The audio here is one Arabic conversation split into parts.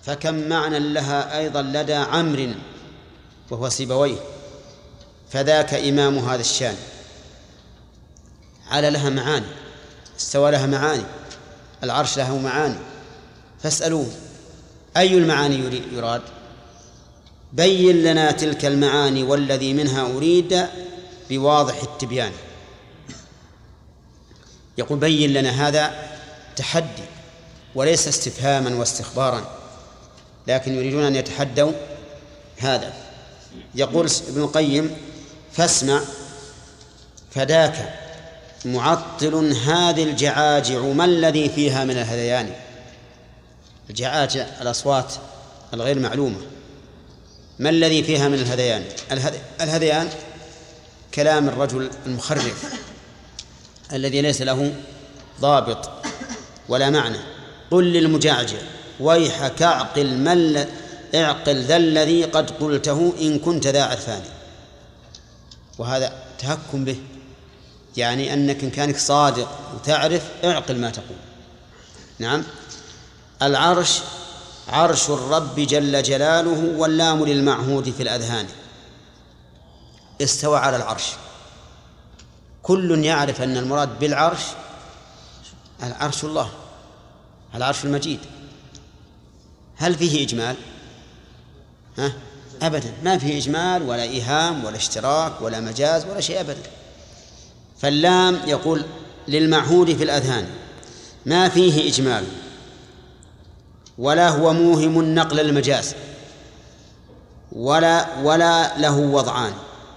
فكم معنى لها أيضا لدى عمرو وهو سيبويه، فذاك إمام هذا الشان. على لها معاني، استوى لها معاني، العرش له معاني، فاسألوه أي المعاني يراد. بين لنا تلك المعاني والذي منها أريد بواضح التبيان. يقول بين لنا، هذا تحدي وليس استفهاما واستخبارا، لكن يريدون أن يتحدوا هذا. يقول ابن القيم فاسمع فداك معطل هذه الجعاجع ما الذي فيها من الهذيان. الجعاجع الأصوات الغير معلومة، ما الذي فيها من الهذيان؟ الهذيان كلام الرجل المخرف الذي ليس له ضابط ولا معنى. قل للمجعجع ويحك اعقل ذا الذي قد قلته إن كنت ذا عرفان. وهذا تهكم به، يعني أنك إن كانك صادق وتعرف اعقل ما تقول. نعم. العرش عرش الرب جل جلاله واللام للمعهود في الأذهان. استوى على العرش، كل يعرف أن المراد بالعرش العرش الله، العرش المجيد. هل فيه إجمال؟ أبدا، ما فيه إجمال ولا إيهام ولا اشتراك ولا مجاز ولا شيء أبدا. فاللام يقول للمعهود في الأذهان، ما فيه إجمال ولا هو موهم النقل المجاز ولا له وضعان.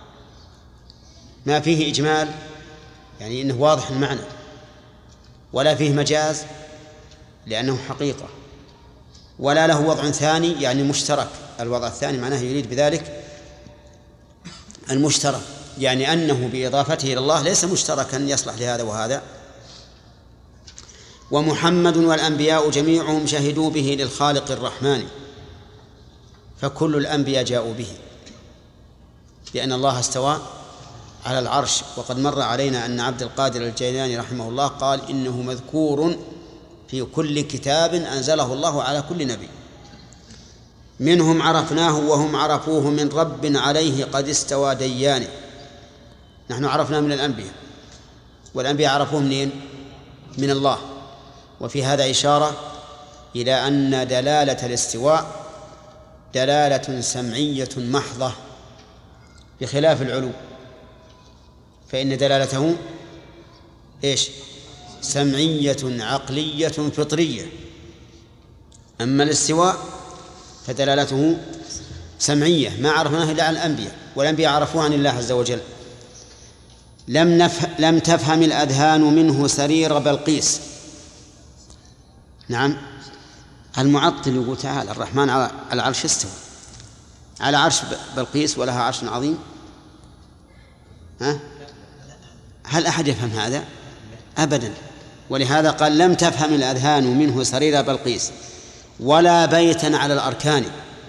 ما فيه إجمال يعني إنه واضح المعنى، ولا فيه مجاز لأنه حقيقة، ولا له وضع ثاني يعني مشترك. الوضع الثاني معناه يريد بذلك المشترك، يعني أنه بإضافته إلى الله ليس مشتركا يصلح لهذا وهذا. ومحمد والأنبياء جميعهم شهدوا به للخالق الرحمن، فكل الأنبياء جاءوا به، لأن الله استوى على العرش. وقد مر علينا أن عبد القادر الجيلاني رحمه الله قال إنه مذكور في كل كتاب أنزله الله على كل نبي. منهم عرفناه وهم عرفوه من رب عليه قد استوى ديان. نحن عرفنا من الأنبياء، والأنبياء عرفوه منين؟ من الله. وفي هذا إشارة إلى أن دلالة الاستواء دلالة سمعية محضة بخلاف العلو، فإن دلالته إيش؟ سمعية عقلية فطرية. أما الاستواء فدلالته سمعية ما عرفناه إلا عن الأنبياء، والأنبياء عرفوه عن الله عز وجل. لم تفهم الأذهان منه سرير بلقيس. نعم. المعطل يقول تعالى الرحمن على العرش استوى، على عرش بلقيس ولها عرش عظيم. هل أحد يفهم هذا؟ أبدا. ولهذا قال لم تفهم الأذهان منه سرير بلقيس ولا بيتا على الأركان.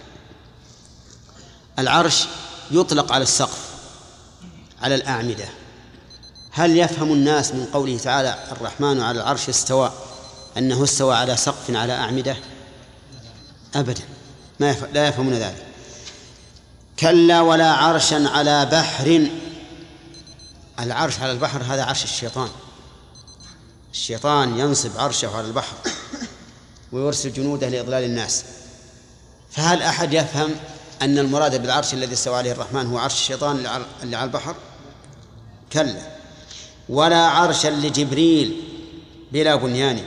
العرش يطلق على السقف، على الأعمدة. هل يفهم الناس من قوله تعالى الرحمن على العرش استوى أنه استوى على سقف على أعمدة؟ أبدا، لا يفهمون ذلك. كلا ولا عرشا على بحر. العرش على البحر هذا عرش الشيطان. الشيطان ينصب عرشه على البحر ويرسل جنوده لإضلال الناس. فهل أحد يفهم أن المراد بالعرش الذي استوى عليه الرحمن هو عرش الشيطان اللي على البحر؟ كلا. ولا عرشا لجبريل بلا بنيان.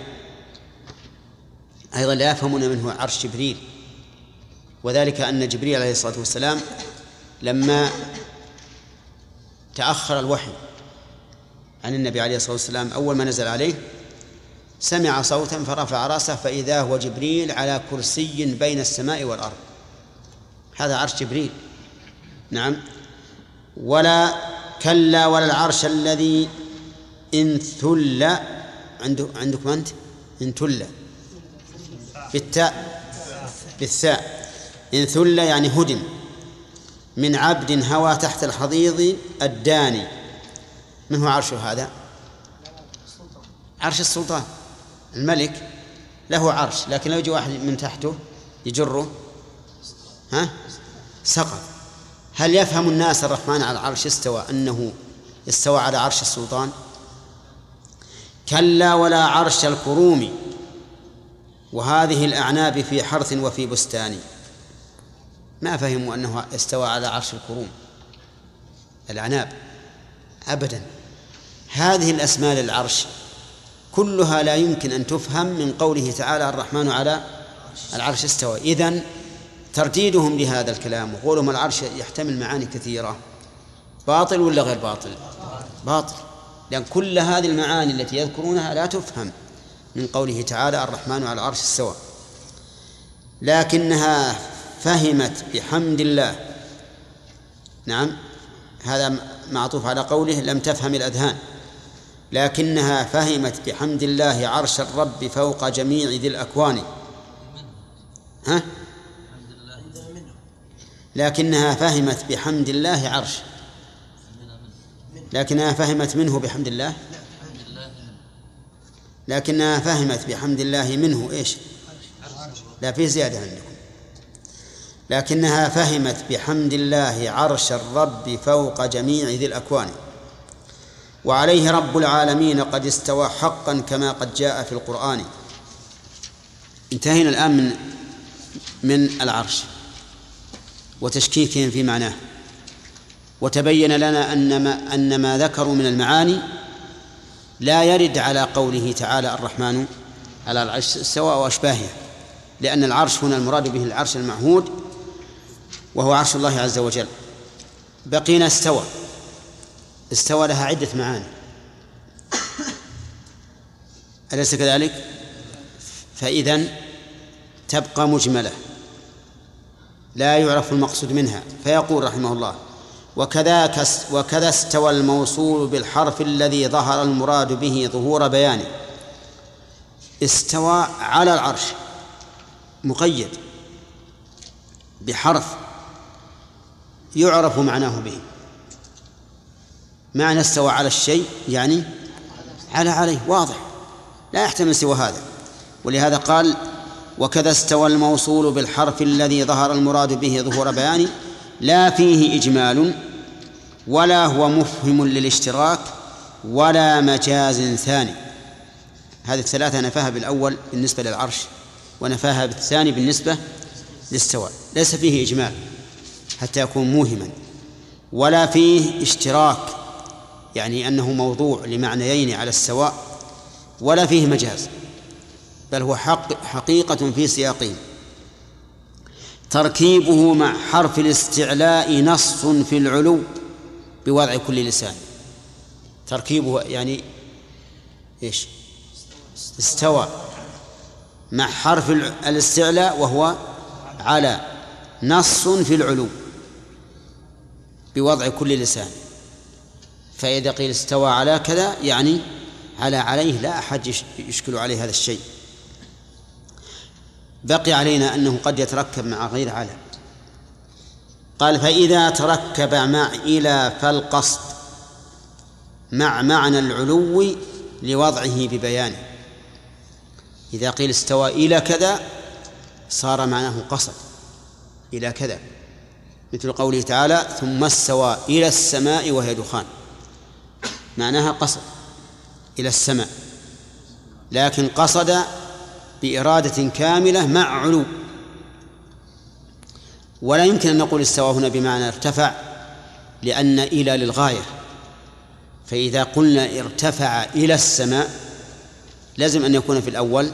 أيضا لا يفهمون منه عرش جبريل، وذلك أن جبريل عليه الصلاة والسلام لما تأخر الوحي عن النبي عليه الصلاة والسلام أول ما نزل عليه سمع صوتا فرفع رأسه فإذا هو جبريل على كرسي بين السماء والأرض. هذا عرش جبريل. نعم. ولا كلا ولا العرش الذي انثل. عندكم أنت انثل بالثاء. انثل يعني هدم من عبد هوى تحت الحضيض الداني. من هو عرشه هذا؟ عرش السلطان. الملك له عرش، لكن لو يجي واحد من تحته يجره سقط. هل يفهم الناس الرحمن على العرش استوى أنه استوى على عرش السلطان؟ كلا ولا عرش الكروم وهذه الأعناب في حرث وفي بستان. ما فهموا أنه استوى على عرش الكروم الأعناب أبدا. هذه الأسماء للعرش كلها لا يمكن أن تفهم من قوله تعالى الرحمن على العرش استوى. إذن ترديدهم لهذا الكلام وقولهم العرش يحتمل معاني كثيرة باطل ولا غير باطل؟ باطل، لأن كل هذه المعاني التي يذكرونها لا تفهم من قوله تعالى الرحمن على العرش استوى. لكنها فهمت بحمد الله. نعم، هذا معطوف على قوله لم تفهم الأذهان. لكنها فهمت بحمد الله عرش الرب فوق جميع ذي الأكوان. لكنها فهمت بحمد الله عرش، لكنها فهمت منه بحمد الله، لكنها فهمت بحمد الله منه إيش؟ لا، في زيادة عندكم. لكنها فهمت بحمد الله عرش الرب فوق جميع ذي الأكوان وعليه رب العالمين قد استوى حقا كما قد جاء في القرآن. انتهينا الآن من العرش وتشكيكهم في معناه، وتبين لنا أن ما ذكروا من المعاني لا يرد على قوله تعالى الرحمن على العرش استوى وأشباهه، لأن العرش هنا المراد به العرش المعهود وهو عرش الله عز وجل. بقينا استوى. استوى لها عدة معاني، أليس كذلك؟ فإذن تبقى مجملة لا يعرف المقصود منها. فيقول رحمه الله وكذا استوى الموصول بالحرف الذي ظهر المراد به ظهور بيانه. استوى على العرش مقيد بحرف يعرف معناه به. معنى استوى على الشيء يعني عليه، واضح لا يحتمل سوى هذا. ولهذا قال وكذا استوى الموصول بالحرف الذي ظهر المراد به ظهور بيانه لا فيه إجمال ولا هو مفهم للاشتراك ولا مجاز ثاني. هذه الثلاثة نفاها بالأول بالنسبة للعرش ونفاها بالثاني بالنسبة للاستواء. ليس فيه إجمال حتى يكون موهما، ولا فيه اشتراك يعني أنه موضوع لمعنيين على السواء، ولا فيه مجاز، بل هو حقيقة في سياقين. تركيبه مع حرف الاستعلاء نص في العلو بوضع كل لسان. تركيبه يعني إيش؟ استوى مع حرف الاستعلاء وهو على، نص في العلو بوضع كل لسان. فإذا قيل استوى على كذا يعني عليه، لا أحد يشكل عليه هذا الشيء. بقي علينا أنه قد يتركب مع غير على. قال فإذا تركب مع إلى فالقصد مع معنى العلو لوضعه ببيانه. إذا قيل استوى إلى كذا صار معناه قصد إلى كذا، مثل قوله تعالى ثم استوى إلى السماء وهي دخان، معناها قصد إلى السماء، لكن قصد بإرادة كاملة مع علو. ولا يمكن أن نقول استوى هنا بمعنى ارتفع، لأن إلى للغاية، فإذا قلنا ارتفع إلى السماء لازم أن يكون في الأول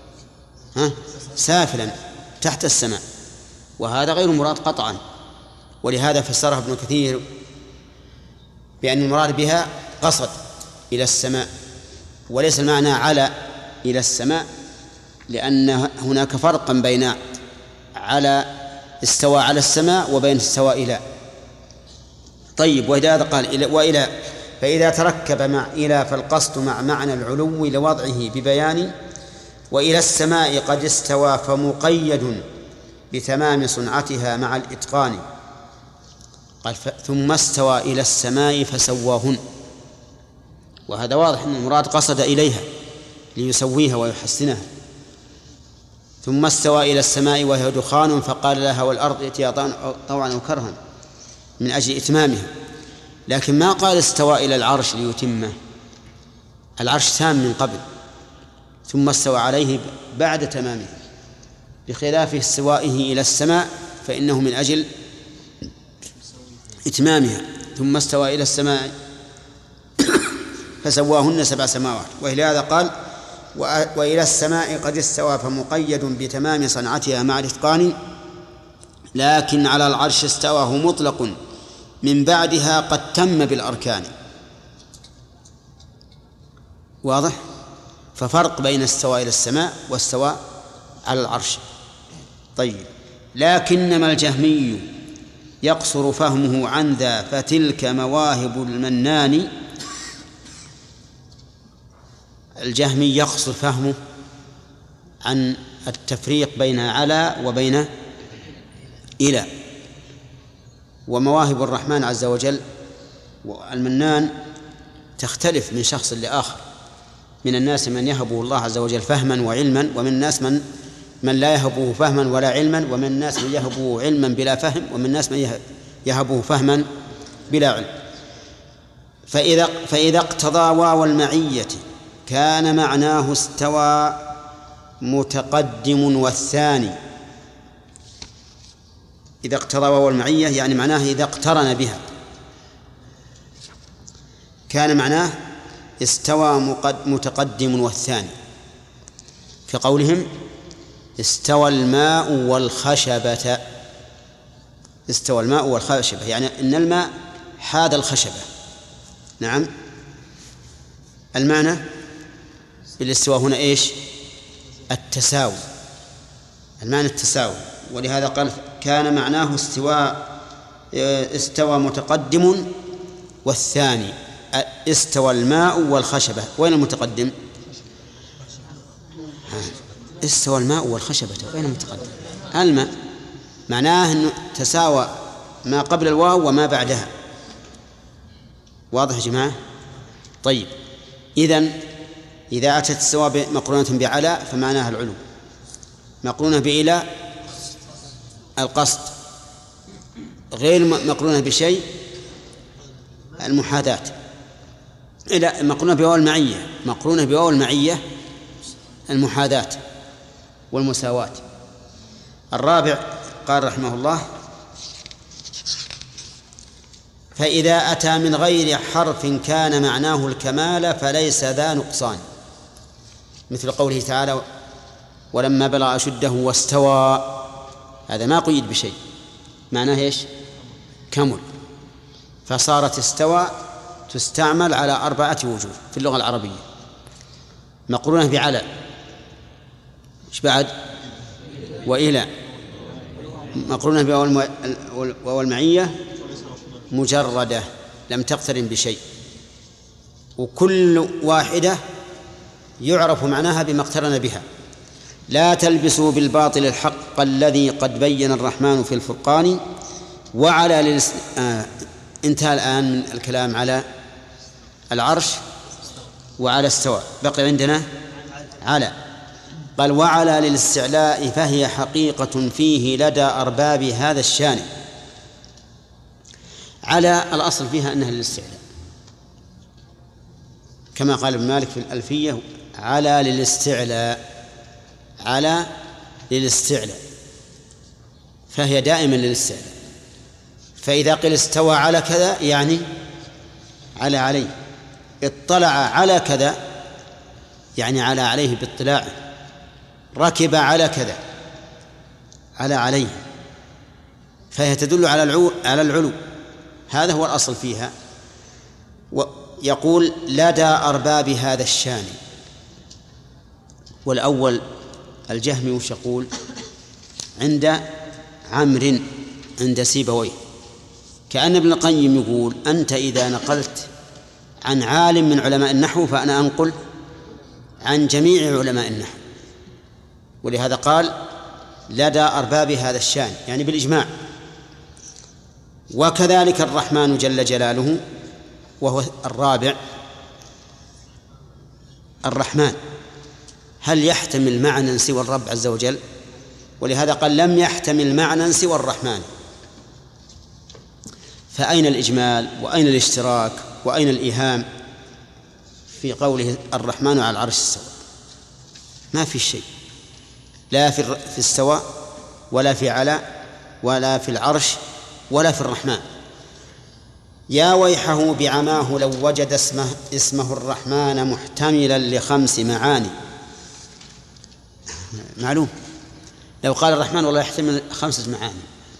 سافلا تحت السماء، وهذا غير مراد قطعا. ولهذا فسرها ابن كثير بأن المراد بها قصد إلى السماء، وليس المعنى على إلى السماء، لأن هناك فرقا بين على استوى على السماء وبين استوى إلى. طيب، وإذا قال وإلى فإذا تركب مع إلى فالقصد مع معنى العلو لوضعه ببيان. وإلى السماء قد استوى فمقيد بتمام صنعتها مع الإتقان. قال ثم استوى إلى السماء فسواهن، وهذا واضح أن المراد قصد إليها ليسويها ويحسنها. ثم استوى إلى السماء وهي دخان فقال لها والأرض ائتيا طوعا أو كرها من أجل إتمامها، لكن ما قال استوى إلى العرش ليتمه، العرش تام من قبل ثم استوى عليه بعد تمامه، بخلاف استوائه إلى السماء فإنه من أجل إتمامها. ثم استوى إلى السماء فسواهن 7 سماوات، ولهذا قال وإلى السماء قد استوى فمقيد بتمام صنعتها مع الإتقان، لكن على العرش استواه مطلق من بعدها قد تم بالأركان. واضح؟ ففرق بين استوى إلى السماء واستوى على العرش. طيب، لكنما الجهمي يقصر فهمه عن ذا فتلك مواهب المنان. الجهمي يقصر فهمه عن التفريق بين على وبين إلى، ومواهب الرحمن عز وجل والمنان تختلف من شخص لآخر. من الناس من يهبه الله عز وجل فهما وعلما، ومن الناس من لا يهبه فهما ولا علما، ومن الناس من يهبه علما بلا فهم، ومن الناس من يهبه فهما بلا علم. فإذا اقتضى واو المعية كان معناه استوى متقدم والثاني. إذا اقتضى واو المعية يعني معناه إذا اقترن بها كان معناه استوى متقدم والثاني، في قولهم استوى الماء والخشبة. استوى الماء والخشبة يعني إن الماء حاد الخشبة. نعم، المعنى بالاستواء هنا إيش؟ التساوي، المعنى التساوي. ولهذا قال كان معناه استوى متقدم والثاني. استوى الماء والخشبة، وين المتقدم؟ استوى الماء والخشبة، وين المتقدم؟ الماء، معناه أنه تساوى ما قبل الواو وما بعدها. واضح يا جماعة؟ طيب، إذا أتت السواء مقرونة بعلى فمعناها العلو، مقرونة بإلى القصد، غير مقرونة بشيء المحاذاة. إلى مقرونة بواو المعية، مقرونة بواو المعية المحاذاة والمساواة. الرابع قال رحمه الله فإذا أتى من غير حرف كان معناه الكمال فليس ذا نقصان، مثل قوله تعالى ولما بلغ أشده واستوى، هذا ما قيد بشيء، معناه إيش؟ كمل. فصارت استوى تستعمل على 4 وجوه في اللغة العربية: مقرونة بعلى، إيش بعد؟ وإلى، مقرونة بواو المعية مجردة لم تقترن بشيء، وكل واحدة يعرف معناها بما اقترن بها. لا تلبسوا بالباطل الحق الذي قد بين الرحمن في الفرقان. وعلى انتهى الآن من الكلام على العرش وعلى استوى، بقي عندنا على. قال وعلى للاستعلاء فهي حقيقة فيه لدى أرباب هذا الشان. على الأصل فيها أنها للاستعلاء، كما قال ابن مالك في الألفية على للاستعلاء، على للاستعلاء، فهي دائما للاستعلاء. فإذا قيل استوى على كذا يعني على عليه، اطلع على كذا يعني على عليه باطلاعه، ركب على كذا على عليه، فهي تدل على العلو. هذا هو الأصل فيها. ويقول لدى أرباب هذا الشان. والأول الجهمي وش يقول؟ عند عمرو عند سيبويه، كأن ابن القيم يقول أنت إذا نقلت عن عالم من علماء النحو فأنا أنقل عن جميع علماء النحو. ولهذا قال لدى أرباب هذا الشان يعني بالإجماع. وكذلك الرحمن جل جلاله وهو الرابع. الرحمن هل يحتمل معنى سوى الرب عز وجل؟ ولهذا قال لم يحتمل معنى سوى الرحمن. فأين الإجمال وأين الاشتراك وأين الإيهام في قوله الرحمن على العرش استوى؟ ما في شيء، لا في السواء ولا في على ولا في العرش ولا في الرحمن. يا ويحه بعماه لو وجد اسمه الرحمن محتملا ل5 معاني. معلوم لو قال الرحمن والله يحتمل 5 معاني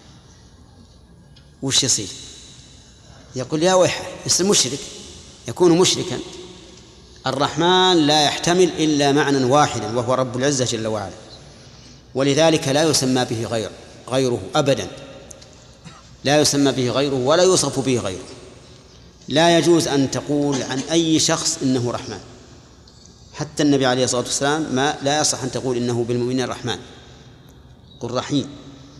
وش يصير؟ يقول يا ويحه، اسم مشرك، يكون مشركا. الرحمن لا يحتمل إلا معنى واحدا وهو رب العزة جل وعلا، ولذلك لا يسمى به غيره أبدا، لا يسمى به غيره ولا يوصف به غيره. لا يجوز أن تقول عن أي شخص إنه رحمن، حتى النبي عليه الصلاة والسلام لا يصح أن تقول إنه بالمؤمنين الرحمن، قل رحيم.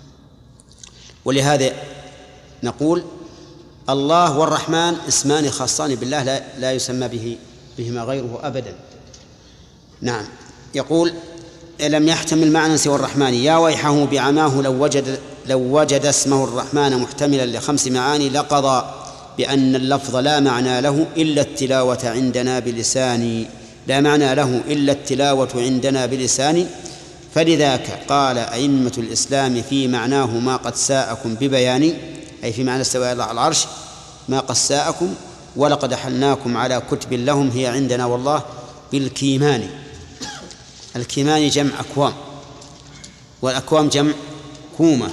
ولهذا نقول الله والرحمن اسمان خاصان بالله لا يسمى بهما غيره أبدا. نعم. يقول لم يحتمل معنى سوى الرحمن. يا ويحه بعماه لو وجد اسمه الرحمن محتملا ل5 معاني لقضى بأن اللفظ لا معنى له إلا التلاوة عندنا بلسان، لا معنى له إلا التلاوة عندنا بلسان. فلذاك قال أئمة الإسلام في معناه ما قد ساءكم ببيان، أي في معنى استوى على العرش ما قد ساءكم، ولقد أحلناكم على كتب لهم هي عندنا والله بالكيمان. الكيمان جمع أكوام، والأكوام جمع كومة،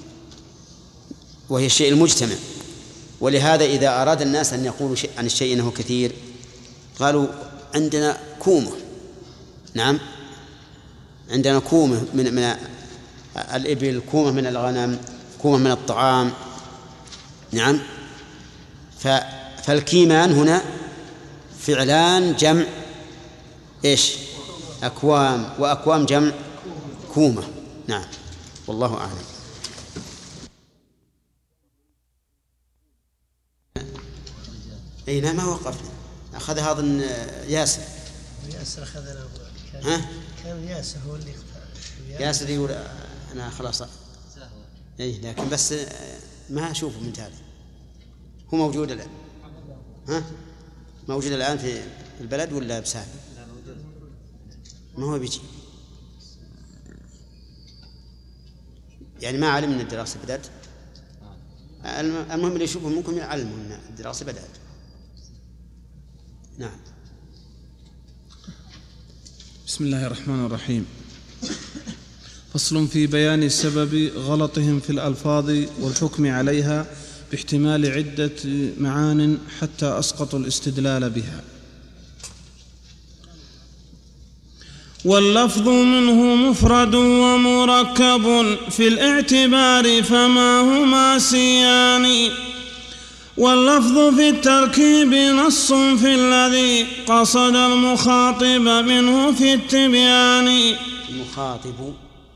وهي الشيء المجتمع. ولهذا إذا أراد الناس أن يقولوا عن الشيء أنه كثير قالوا عندنا كومة. نعم، عندنا كومة من الإبل، كومة من الغنم، كومة من الطعام. نعم. فالكيمان هنا فعلان جمع إيش؟ أكوام، وأكوام جمع كومة. نعم، والله أعلم. أي لا، ما وقفنا، أخذ هذا ياسر أخذنا. كان ياسر هو اللي ياسر يقول أنا خلاص. أي لكن بس ما أشوفه من تالي. هو موجود الآن؟ موجود الآن في البلد ولا بسافر؟ ما هو بيجي يعني ما علم أن الدراسة بدأت. المهم اللي يشوفه منكم يعلمه أن الدراسة بدأت. نعم. بسم الله الرحمن الرحيم. فصل في بيان سبب غلطهم في الألفاظ والحكم عليها باحتمال عدة معان حتى أسقطوا الاستدلال بها. واللفظ منه مفرد ومركب في الاعتبار فما هما سيان. واللفظ في التركيب نص في الذي قصد المخاطب منه في التبيان. المخاطب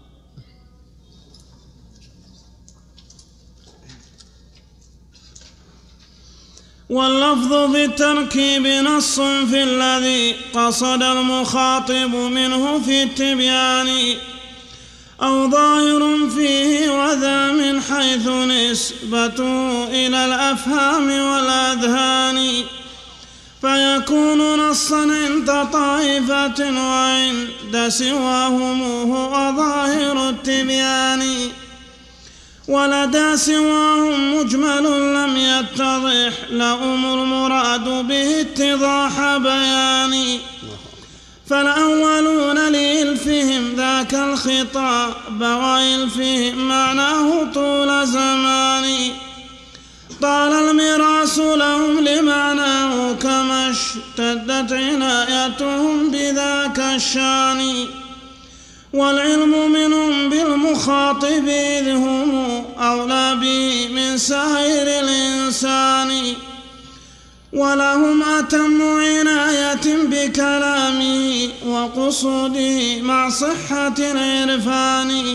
واللفظ في التركيب نص في الذي قصد المخاطب منه في التبيان، أو ظاهر فيه وذا من حيث نسبته إلى الأفهام والأذهان، فيكون نصا عند طائفة وعند سواهم هو ظاهر التبيان، ولدى سواهم مجمل لم يتضح لهم المراد به اتضاح بيان. فالأولون لإلفهم ذاك الخطاب وإلفهم معناه طول زمان، طال الميراث لهم لمعناه كما اشتدت عنايتهم بذاك الشان. والعلم منهم بالمخاطب إذ هم أولى به من سائر الإنسان، ولهم أتم عناية بكلامه وقصوده مع صحة العرفان،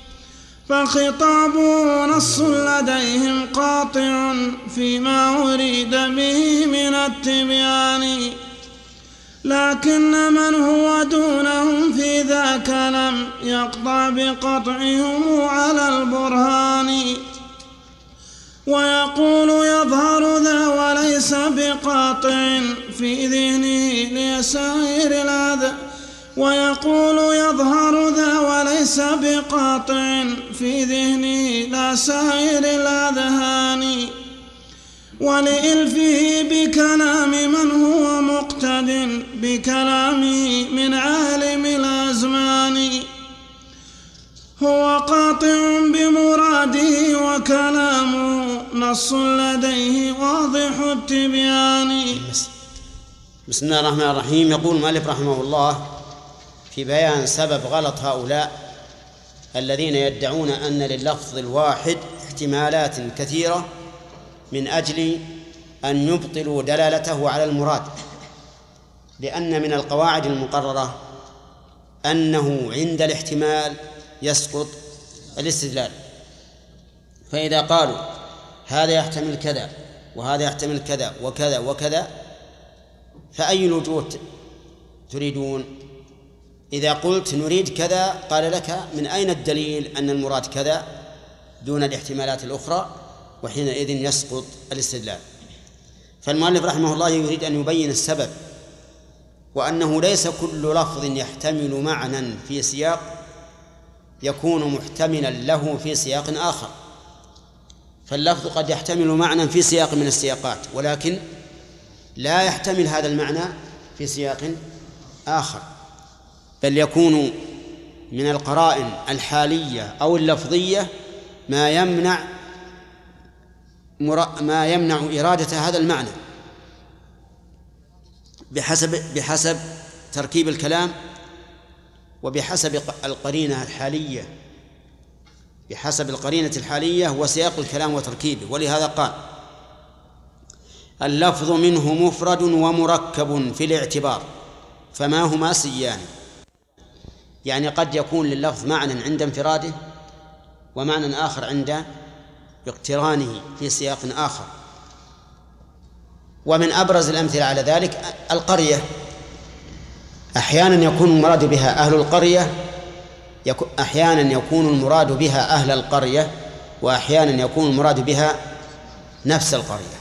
فخطابه نص لديهم قاطع فيما أريد به من التبيان، لكن من هو دونهم في ذلك ذاك لم يقطع بقطعهم على البرهان. ويقول يظهر ذا وليس بقاطع في ذهنه لسائر الأذهان. ويقول يظهر ذا وليس بقاطع في ذهنه لسائر الأذهان. ولإلفه بكلام من هو مقتد بكلامه من عالم الأزمان. هو قاطع بمراده وكلامه نص لديه واضح التبيان. بسم الله الرحمن الرحيم. يقول المؤلف رحمه الله في بيان سبب غلط هؤلاء الذين يدعون أن لللفظ الواحد احتمالات كثيرة من أجل أن يبطلوا دلالته على المراد، لأن من القواعد المقررة أنه عند الاحتمال يسقط الاستدلال. فإذا قالوا هذا يحتمل كذا وهذا يحتمل كذا وكذا وكذا، فأي الوجوه تريدون؟ إذا قلت نريد كذا قال لك من أين الدليل أن المراد كذا دون الاحتمالات الأخرى، وحينئذ يسقط الاستدلال. فالمؤلف رحمه الله يريد أن يبين السبب، وأنه ليس كل لفظ يحتمل معنى في سياق يكون محتملا له في سياق آخر. فاللفظ قد يحتمل معنى في سياق من السياقات، ولكن لا يحتمل هذا المعنى في سياق آخر، بل يكون من القرائن الحالية أو اللفظية ما يمنع إرادة هذا المعنى بحسب تركيب الكلام وبحسب القرينة الحالية، بحسب القرينة الحالية وسياق الكلام وتركيبه. ولهذا قال اللفظ منه مفرد ومركب في الاعتبار فما هما سيان. يعني قد يكون لللفظ معنى عند انفراده ومعنى آخر عند اقترانه في سياق آخر. ومن أبرز الأمثلة على ذلك القرية، أحيانا يكون المراد بها أهل القرية، أحيانا يكون المراد بها أهل القرية، وأحيانا يكون المراد بها نفس القرية.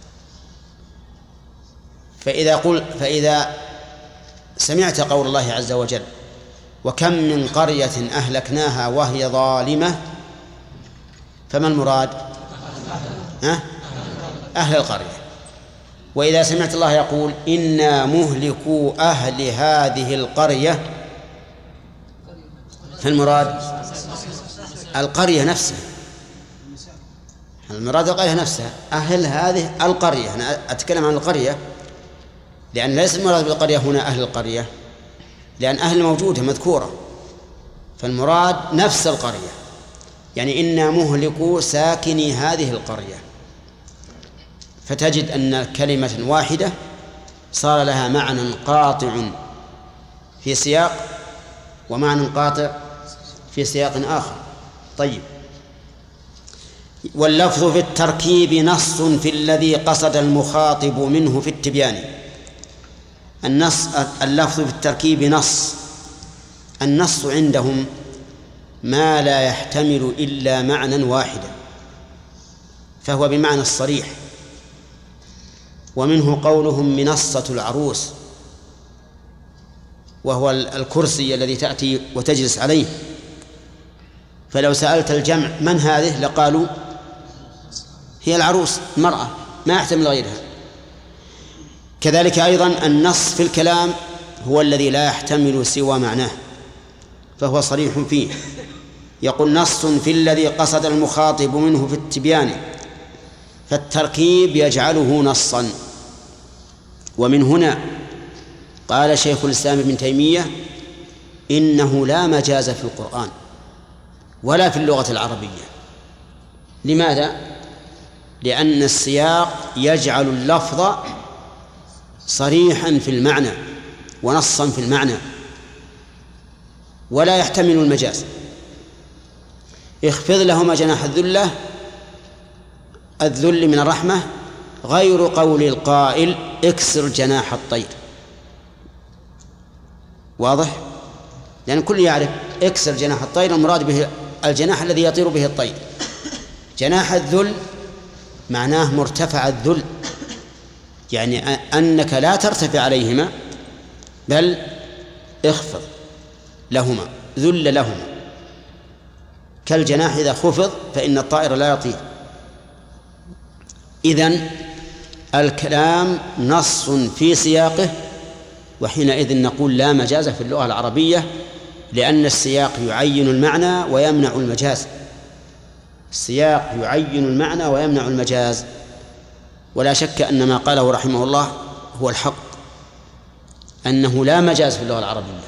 فإذا سمعت قول الله عز وجل وكم من قرية أهلكناها وهي ظالمة، فما المراد؟ أهل القرية. وإذا سمعت الله يقول إنا مهلكو أهل هذه القرية، فالمراد القرية نفسها، المراد القرية نفسها، أهل هذه القرية. أنا أتكلم عن القرية لأن ليس المراد بالقرية هنا أهل القرية، لأن أهل موجودة مذكورة، فالمراد نفس القرية. يعني إنا مهلكو ساكني هذه القرية، فتجد أن كلمة واحدة صار لها معنى قاطع في سياق ومعنى قاطع في سياق آخر. طيب، واللفظ في التركيب نص في الذي قصد المخاطب منه في التبيان. اللفظ في التركيب نص. النص عندهم ما لا يحتمل إلا معنى واحدا، فهو بمعنى الصريح. ومنه قولهم منصة العروس، وهو الكرسي الذي تأتي وتجلس عليه. فلو سألت الجمع من هذه لقالوا هي العروس، المرأة، ما يحتمل غيرها. كذلك أيضا النص في الكلام هو الذي لا يحتمل سوى معناه، فهو صريح فيه. يقول نص في الذي قصد المخاطب منه في التبيان، فالتركيب يجعله نصا. ومن هنا قال شيخ الإسلام ابن تيمية إنه لا مجاز في القرآن ولا في اللغة العربية. لماذا؟ لأن السياق يجعل اللفظ صريحا في المعنى ونصا في المعنى ولا يحتمل المجاز. اخفض لهما جناح الذل من الرحمة غير قول القائل اكسر جناح الطير. واضح؟ لأن الكل يعرف اكسر جناح الطير المراد به الجناح الذي يطير به الطير. جناح الذل معناه مرتفع الذل، يعني أنك لا ترتفع عليهما بل اخفض لهما، ذل لهما، كالجناح إذا خفض فإن الطائر لا يطير. إذن الكلام نص في سياقه، وحينئذ نقول لا مجاز في اللغة العربية، لأن السياق يعين المعنى ويمنع المجاز. السياق يعين المعنى ويمنع المجاز، ولا شك أن ما قاله رحمه الله هو الحق، أنه لا مجاز في اللغة العربية،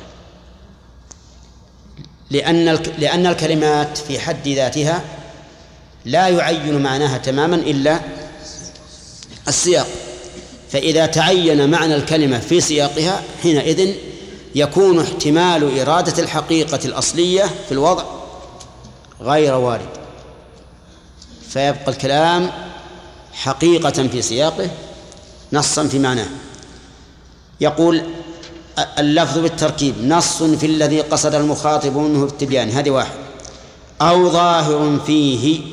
لأن الكلمات في حد ذاتها لا يعين معناها تماما إلا السياق. فإذا تعين معنى الكلمة في سياقها حينئذ يكون احتمال إرادة الحقيقة الأصلية في الوضع غير وارد، فيبقى الكلام حقيقة في سياقه نصا في معناه. يقول اللفظ بالتركيب نص في الذي قصد المخاطب منه بالتبيان، هذه واحد. أو ظاهر فيه،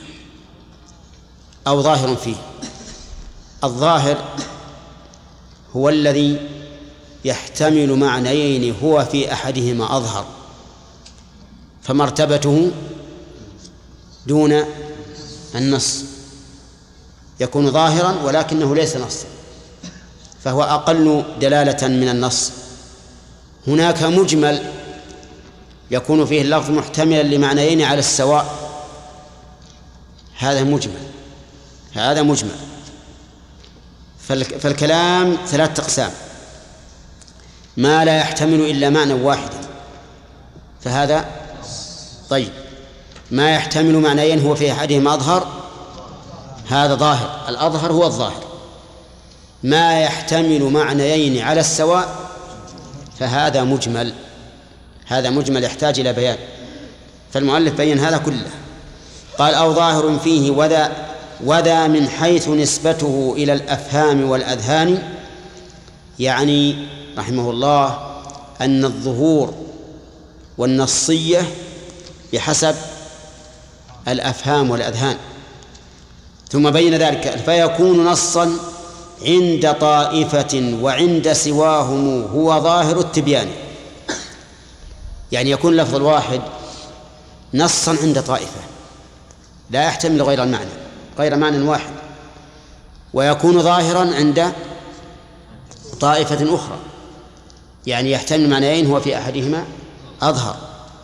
أو ظاهر فيه. الظاهر هو الذي يحتمل معنيين هو في أحدهما أظهر، فمرتبته دون النص، يكون ظاهرا ولكنه ليس نصا، فهو أقل دلالة من النص. هناك مجمل يكون فيه اللفظ محتملا لمعنيين على السواء، هذا مجمل. فالكلام 3 أقسام: ما لا يحتمل إلا معنى واحدا فهذا طيب، ما يحتمل معنيين هو في أحدهما أظهر هذا ظاهر، الأظهر هو الظاهر. ما يحتمل معنيين على السواء فهذا مجمل، هذا مجمل يحتاج إلى بيان، فالمؤلف بين هذا كله. قال أو ظاهر فيه وذا من حيث نسبته إلى الأفهام والأذهان، يعني رحمه الله أن الظهور والنصية بحسب الأفهام والأذهان. ثم بين ذلك فيكون نصا عند طائفة وعند سواهم هو ظاهر التبيان، يعني يكون اللفظ الواحد نصا عند طائفة لا يحتمل غير معنى واحد، ويكون ظاهرا عند طائفة أخرى، يعني يحتمل معنيين هو في أحدهما أظهر،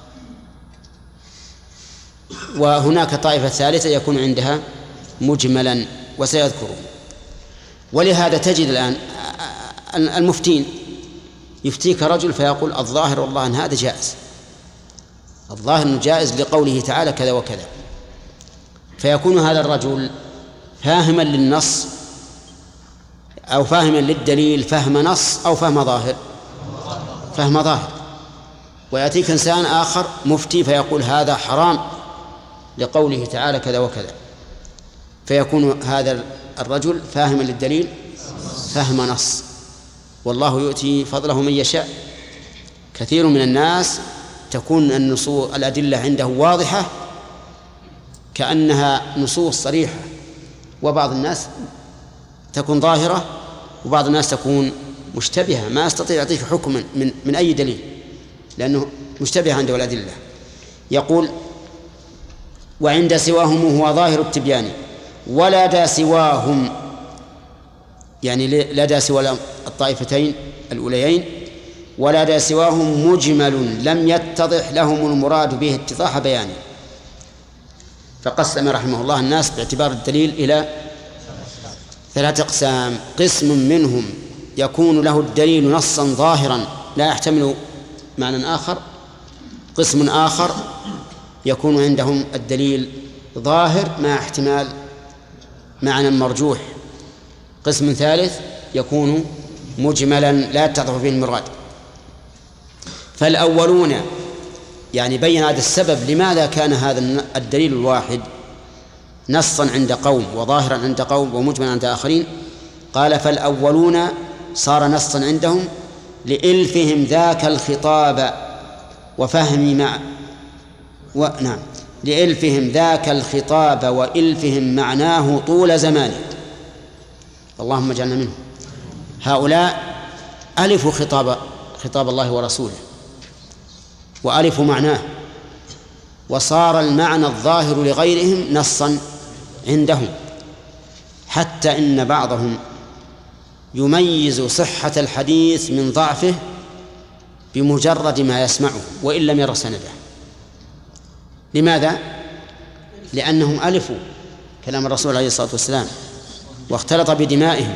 وهناك طائفة ثالثة يكون عندها مجملا وسيذكره. ولهذا تجد الآن المفتين يفتيك رجل فيقول الظاهر والله أن هذا جائز، الظاهر جائز لقوله تعالى كذا وكذا، فيكون هذا الرجل فاهما للنص أو فاهما للدليل فهم نص أو فهم ظاهر. ويأتيك إنسان آخر مفتي فيقول هذا حرام لقوله تعالى كذا وكذا، فيكون هذا الرجل فاهما للدليل فهم نص. والله يؤتي فضله من يشاء. كثير من الناس تكون النصوص الأدلة عنده واضحة كأنها نصوص صريحة، وبعض الناس تكون ظاهرة وبعض الناس تكون مشتبهة، ما يستطيع يعطيك حكما من أي دليل لأنه مشتبه عنده الأدلة. يقول وعند سواهم هو ظاهر التبيان ولا سواهم، يعني لدى سوى الطائفتين الأوليين، ولا سواهم مجمل لم يتضح لهم المراد به اتضاح بيانه. فقسم رحمه الله الناس باعتبار الدليل إلى 3 أقسام: قسم منهم يكون له الدليل نصا ظاهرا لا يحتمل معنى آخر، قسم آخر يكون عندهم الدليل ظاهر مع احتمال معنى مرجوح، قسم ثالث يكون مجملا لا يتضح به المراد. فالأولون يعني بين هذا السبب لماذا كان هذا الدليل الواحد نصا عند قوم وظاهرا عند قوم ومجملا عند آخرين. قال فالأولون صار نصا عندهم لإلفهم ذاك الخطاب وفهم نعم لإلفهم ذاك الخطاب وإلفهم معناه طول زمانه. اللهم اجعلنا منهم. هؤلاء ألفوا خطاب الله ورسوله وألفوا معناه، وصار المعنى الظاهر لغيرهم نصا عندهم، حتى إن بعضهم يميز صحة الحديث من ضعفه بمجرد ما يسمعه وإن لم ير سنده. لماذا؟ لأنهم ألفوا كلام الرسول عليه الصلاة والسلام واختلط بدمائهم،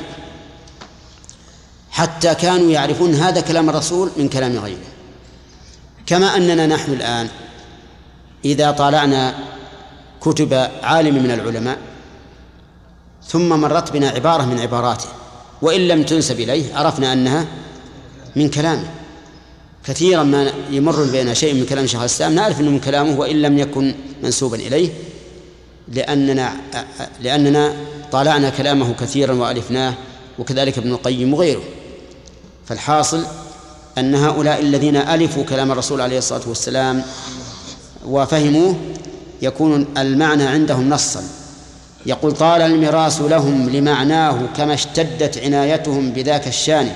حتى كانوا يعرفون هذا كلام الرسول من كلام غيره. كما أننا نحن الآن إذا طالعنا كتب عالم من العلماء ثم مرت بنا عبارة من عباراته وإن لم تنسب إليه عرفنا أنها من كلامه. كثيرا ما يمر بين شيء من كلام شيخ الإسلام نعرف أنه من كلامه وإن لم يكن منسوبا إليه، لأننا طالعنا كلامه كثيرا وألفناه، وكذلك ابن القيم وغيره. فالحاصل أن هؤلاء الذين ألفوا كلام الرسول عليه الصلاة والسلام وفهموه يكون المعنى عندهم نصا. يقول: طال المراس لهم لمعناه كما اشتدت عنايتهم بذاك الشان،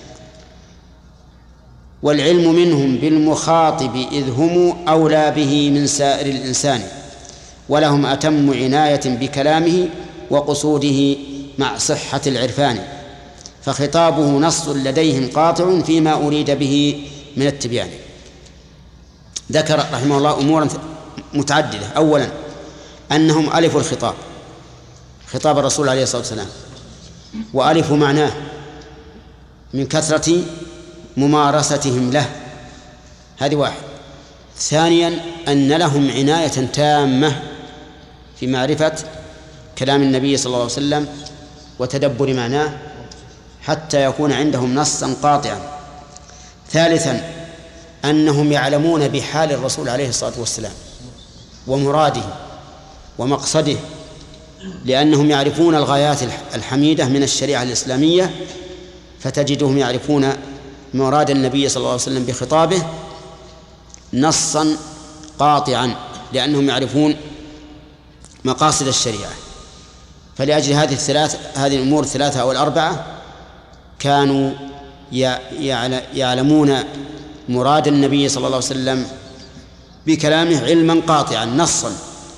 والعلم منهم بالمخاطب إذ هم أولى به من سائر الإنسان، ولهم أتم عناية بكلامه وقصوده مع صحة العرفان، فخطابه نص لديهم قاطع فيما أريد به من التبيان. ذكر رحمه الله أمورا متعددة. أولا أنهم ألفوا خطاب الرسول عليه الصلاة والسلام وألفوا معناه من كثرة ممارستهم له، هذه واحد. ثانيا أن لهم عناية تامة في معرفة كلام النبي صلى الله عليه وسلم وتدبر معناه حتى يكون عندهم نصا قاطعا. ثالثا أنهم يعلمون بحال الرسول عليه الصلاة والسلام ومراده ومقصده، لأنهم يعرفون الغايات الحميدة من الشريعة الإسلامية، فتجدهم يعرفون مراد النبي صلى الله عليه وسلم بخطابه نصا قاطعا، لأنهم يعرفون مقاصد الشريعة. فلأجل هذه الأمور الثلاثة أو الأربعة كانوا يعلمون مراد النبي صلى الله عليه وسلم بكلامه علما قاطعا نصا.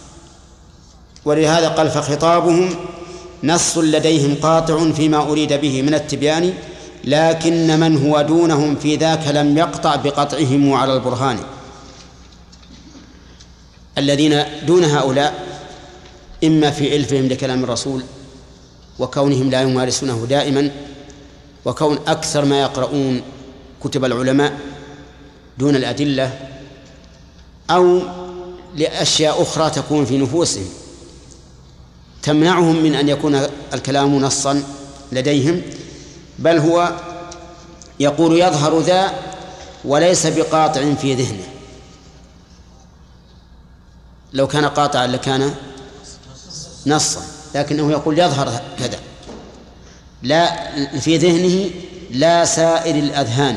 ولهذا قال: فخطابهم نص لديهم قاطع فيما أريد به من التبيان، لكن من هو دونهم في ذاك لم يقطع بقطعهم على البرهان. الذين دون هؤلاء إما في إلفهم لكلام الرسول وكونهم لا يمارسونه دائما، وكون أكثر ما يقرؤون كتب العلماء دون الأدلة، أو لأشياء أخرى تكون في نفوسهم تمنعهم من أن يكون الكلام نصا لديهم، بل هو يقول يظهر ذا وليس بقاطع في ذهنه. لو كان قاطعا لكان نصا، لكنه يقول يظهر كذا لا في ذهنه لا سائر الأذهان،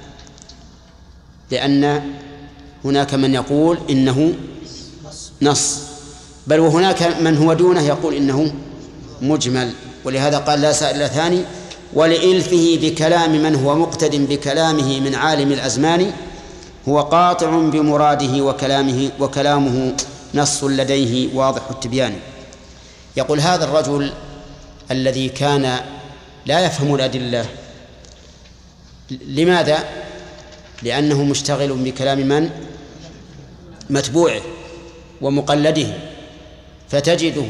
لأن هناك من يقول إنه نص، بل وهناك من هو دونه يقول إنه مجمل. ولهذا قال لا سائر الأذهان، ولإلفه بكلام من هو مقتد بكلامه من عالم الأزمان، هو قاطع بمراده وكلامه نص لديه واضح التبيان. يقول هذا الرجل الذي كان لا يفهم الأدلة، لماذا؟ لأنه مشتغل بكلام من؟ متبوعه ومقلده، فتجده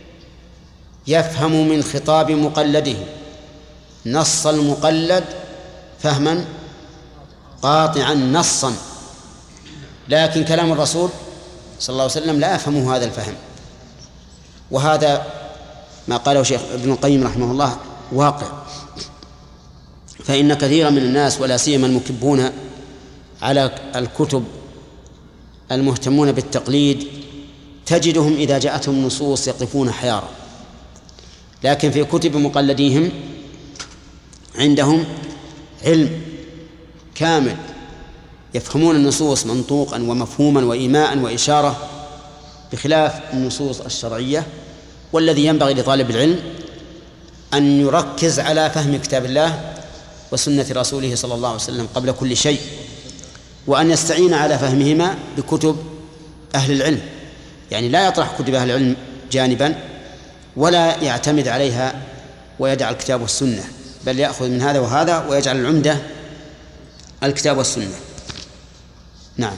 يفهم من خطاب مقلده نص المقلد فهما قاطعا نصا، لكن كلام الرسول صلى الله عليه وسلم لا يفهمه هذا الفهم. وهذا ما قاله شيخ ابن القيم رحمه الله واقع، فإن كثيرا من الناس ولا سيما المكبون على الكتب المهتمون بالتقليد تجدهم إذا جاءتهم نصوص يقفون حيارى، لكن في كتب مقلديهم عندهم علم كامل يفهمون النصوص منطوقا ومفهوما وإيماء وإشارة بخلاف النصوص الشرعية. والذي ينبغي لطالب العلم أن يركز على فهم كتاب الله وسنة رسوله صلى الله عليه وسلم قبل كل شيء، وأن يستعين على فهمهما بكتب أهل العلم، يعني لا يطرح كتب أهل العلم جانبا ولا يعتمد عليها ويدع الكتاب والسنة، بل يأخذ من هذا وهذا ويجعل العمدة الكتاب والسنة. نعم.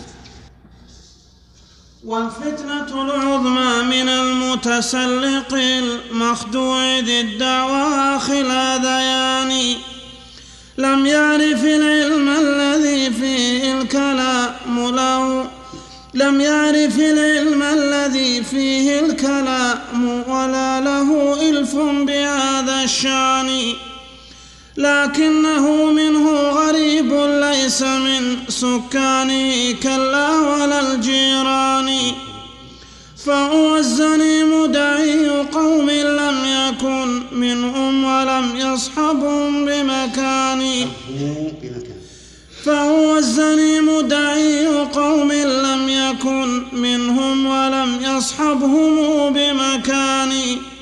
والفتنة العظمى من المتسلق المخدوع ذي الدعوى أخي الهذيان لم يعرف العلم الذي فيه الكلام ولا له إلف بهذا الشأن، لكنه منه غريب ليس من سكانه كلا ولا الجيران. فهو الزنيم دعي قوم لم يكن منهم ولم يصحبهم بمكان. فهو الزنيم دعي قوم لم يكن منهم ولم يصحبهم بمكان،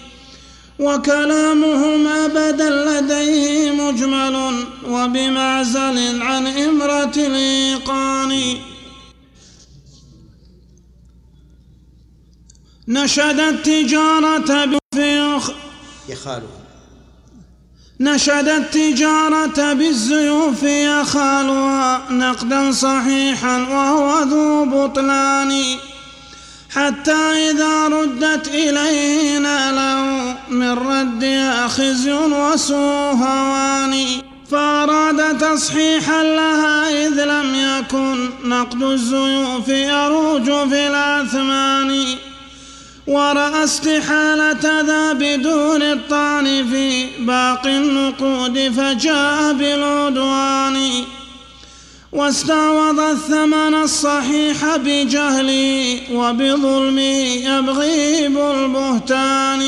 وكلامهم أبدا لديه مجمل وبمعزل عن إمرة الإيقان. نشد التجارة بالزيوف يخالها نقدا صحيحا وهو ذو بطلان، حتى إذا ردت إليه ناله من ردها خزي وسوء هوان، فأراد تصحيحا لها إذ لم يكن نقد الزيوف يروج في الأثمان، ورأى استحالة ذا بدون الطعن في باقي النقود فجاء بالعدوان، واستعوض الثمن الصحيح بجهله وبظلمه يبغي بالبهتان،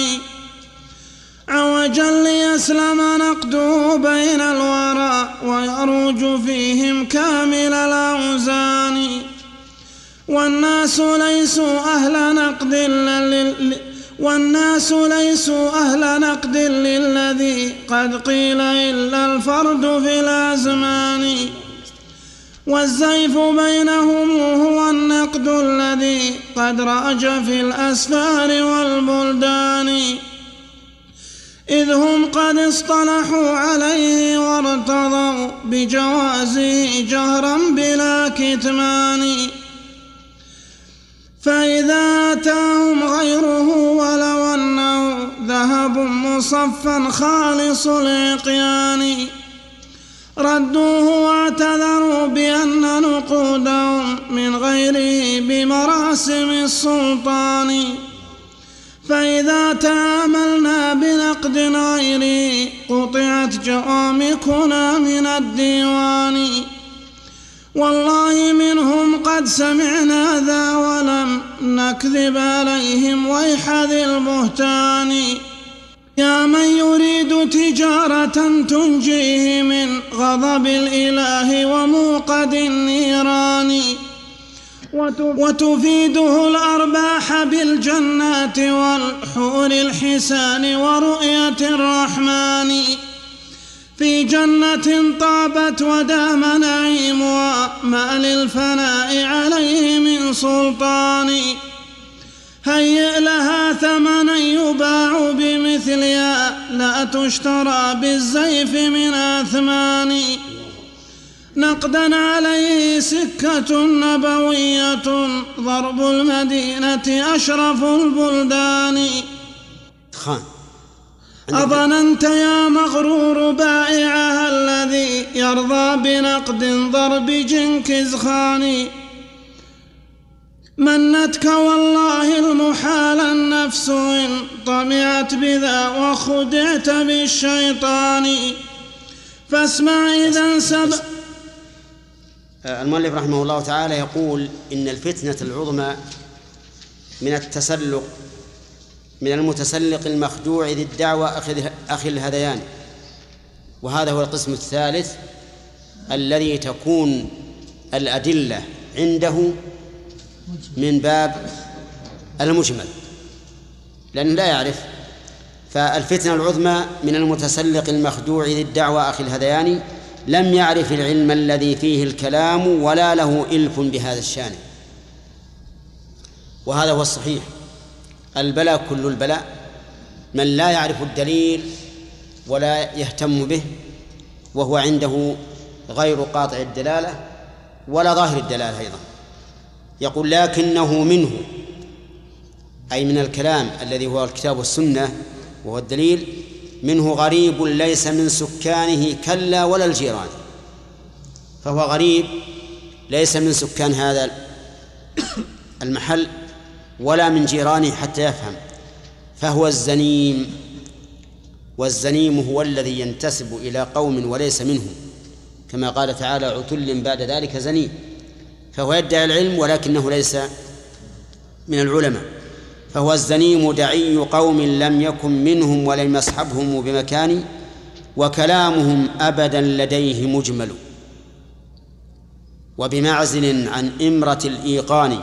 عوجا ليسلم نقده بين الورى ويروج فيهم كامل الأوزان. والناس ليسوا أهل نقد للذي قد قيل إلا الفرد في الأزمان، والزيف بينهم هو النقد الذي قد رأج في الأسفار والبلدان، إذ هم قد اصطلحوا عليه وارتضوا بجوازه جهرا بلا كتمان، فإذا أتاهم غيره ولو أنه ذهب مصفا خالص العقيان ردوه واعتذروا بأن نقودهم من غيره بمراسم السلطان، فإذا تآملنا بنقد غيره قطعت جوامكنا من الديوان، والله منهم قد سمعنا ذا ولم نكذب عليهم ويح ذي البهتان. يا من يريد تجارة تنجيه من غضب الإله وموقد النيران، وتفيده الأرباح بالجنات والحور الحسان ورؤية الرحمن، في جنة طابت ودام نعيمها ما للفناء عليه من سلطان، هيئ لها ثمنا يباع بمثلها لا تشترى بالزيف من أثمان، نقدا عليه سكة نبوية ضرب المدينة أشرف البلدان. أظننت يا مغرور بائعها الذي يرضى بنقد ضرب جنكز خان، منتك والله المحال النفس إن طمعت بذا وخدعت بالشيطان، فاسمع إذا المؤلف رحمه الله تعالى يقول إن الفتنة العظمى من المتسلق المخدوع ذي الدعوى أخي الهذيان، وهذا هو القسم الثالث الذي تكون الأدلة عنده من باب المجمل، لأنه لا يعرف. فالفتنة العظمى من المتسلق المخدوع ذي الدعوى أخي الهذيان لم يعرف العلم الذي فيه الكلام ولا له إلف بهذا الشان. وهذا هو الصحيح. البلاء كل البلاء من لا يعرف الدليل ولا يهتم به، وهو عنده غير قاطع الدلالة ولا ظاهر الدلالة أيضا. يقول لكنه منه، أي من الكلام الذي هو الكتاب والسنة وهو الدليل، منه غريب ليس من سكانه كلا ولا الجيران. فهو غريب ليس من سكان هذا المحل ولا من جيرانه حتى يفهم. فهو الزنيم، والزنيم هو الذي ينتسب إلى قوم وليس منهم، كما قال تعالى عتل بعد ذلك زنيم. فهو يدعي العلم ولكنه ليس من العلماء. فهو الزنيم دعي قوم لم يكن منهم ولم يصحبهم بمكان، وكلامهم أبدا لديه مجمل، وبمعزل عن إمرة الإيقان.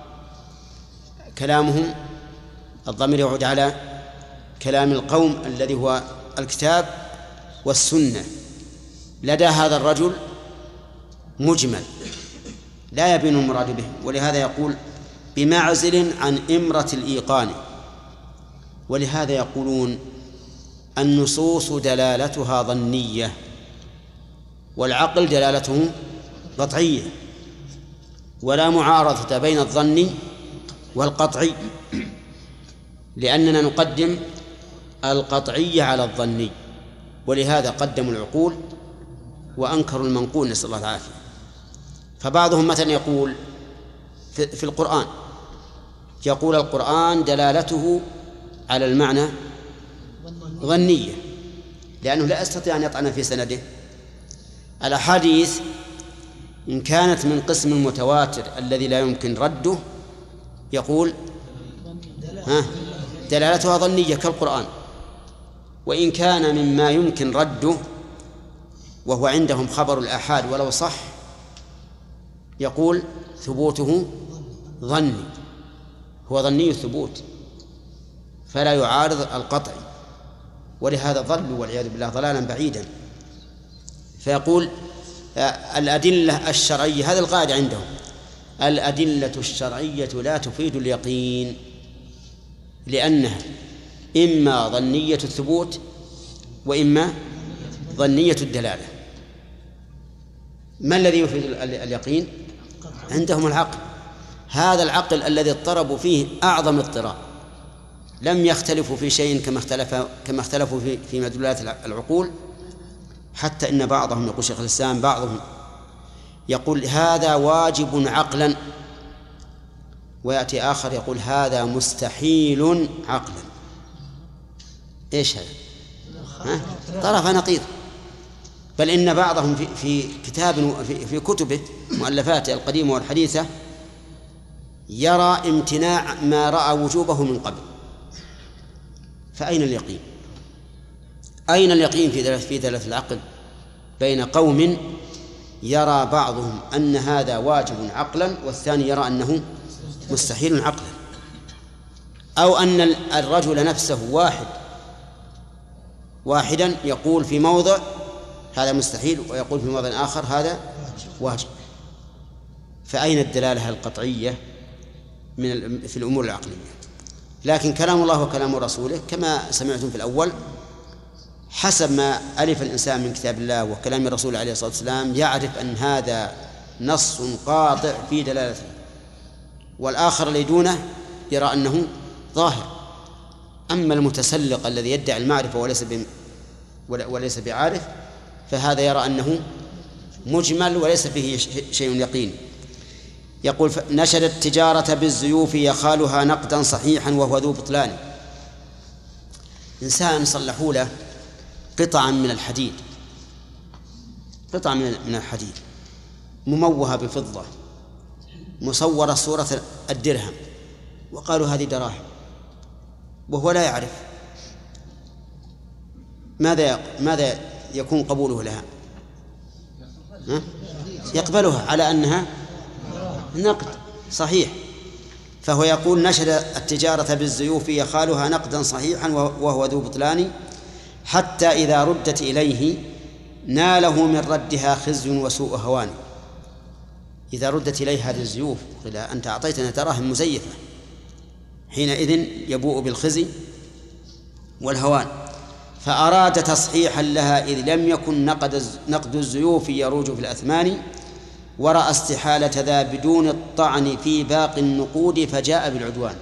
كلامهم الضمير يعود على كلام القوم الذي هو الكتاب والسنة. لدى هذا الرجل مجمل لا يبين المراد به، ولهذا يقول بمعزل عن إمرة الإيقان. ولهذا يقولون النصوص دلالتها ظنية والعقل دلالته قطعية، ولا معارضة بين الظن والقطعي، لأننا نقدم القطعي على الظني، ولهذا قدموا العقول وأنكروا المنقول، نسأل الله العافية. فبعضهم مثلا يقول في القرآن، يقول القرآن دلالته على المعنى ظنية، لأنه لا يستطيع أن يطعن في سنده. الأحاديث إن كانت من قسم المتواتر الذي لا يمكن رده، يقول دلالتها ظنية كالقرآن. وإن كان مما يمكن رده وهو عندهم خبر الآحاد ولو صح، يقول ثبوته ظني، هو ظني الثبوت فلا يعارض القطع، ولهذا ضلوا والعياذ بالله ضلالا بعيدا. فيقول الأدلة الشرعية، هذا القاعدة عندهم، الأدلة الشرعية لا تفيد اليقين، لأنها إما ظنية الثبوت وإما ظنية الدلالة. ما الذي يفيد اليقين؟ عندهم العقل. هذا العقل الذي اضطربوا فيه أعظم اضطراب، لم يختلفوا في شيء كما اختلفوا في مدلولات العقول، حتى إن بعضهم يقول شيخ الإسلام بعضهم يقول هذا واجب عقلا، ويأتي آخر يقول هذا مستحيل عقلا. إيش هذا؟ طرف نقيض. بل إن بعضهم في في كتبه مؤلفاته القديمة والحديثة يرى امتناع ما رأى وجوبه من قبل. فأين اليقين؟ أين اليقين في دلالة العقل بين قوم يرى بعضهم أن هذا واجب عقلا والثاني يرى أنه مستحيل عقلا، أو أن الرجل نفسه واحدا يقول في موضع هذا مستحيل ويقول في موضع آخر هذا واجب. فأين الدلالة القطعية في الأمور العقلية؟ لكن كلام الله وكلام رسوله كما سمعتم في الأول، حسب ما ألف الإنسان من كتاب الله وكلام الرسول عليه الصلاة والسلام يعرف أن هذا نص قاطع في دلالته، والآخر الذي دونه يرى أنه ظاهر. أما المتسلق الذي يدعي المعرفة وليس بعارف، فهذا يرى أنه مجمل وليس فيه شيء يقين. يقول نشد التجارة بالزيوف يخالها نقدا صحيحا وهو ذو بطلان. إنسان صلحوا له قطعا من الحديد، قطعة من الحديد مموهة بفضة مصورة صورة الدرهم، وقالوا هذه دراهم، وهو لا يعرف ماذا يكون قبوله لها؟ يقبلها على أنها نقد صحيح. فهو يقول: نشد التجارة بالزيوف يخالها نقدا صحيحا وهو ذو بطلان، حتى إذا ردت إليه ناله من ردها خزي وسوء هوان. إذا ردت إليه هذه الزيوف، إذا أنت أعطيتنا دراهم مزيفة، حينئذ يبوء بالخزي والهوان. فأراد تصحيحا لها إذ لم يكن نقد الزيوف يروج في الأثمان، ورأى استحالة ذا بدون الطعن في باقي النقود فجاء بالعدوان.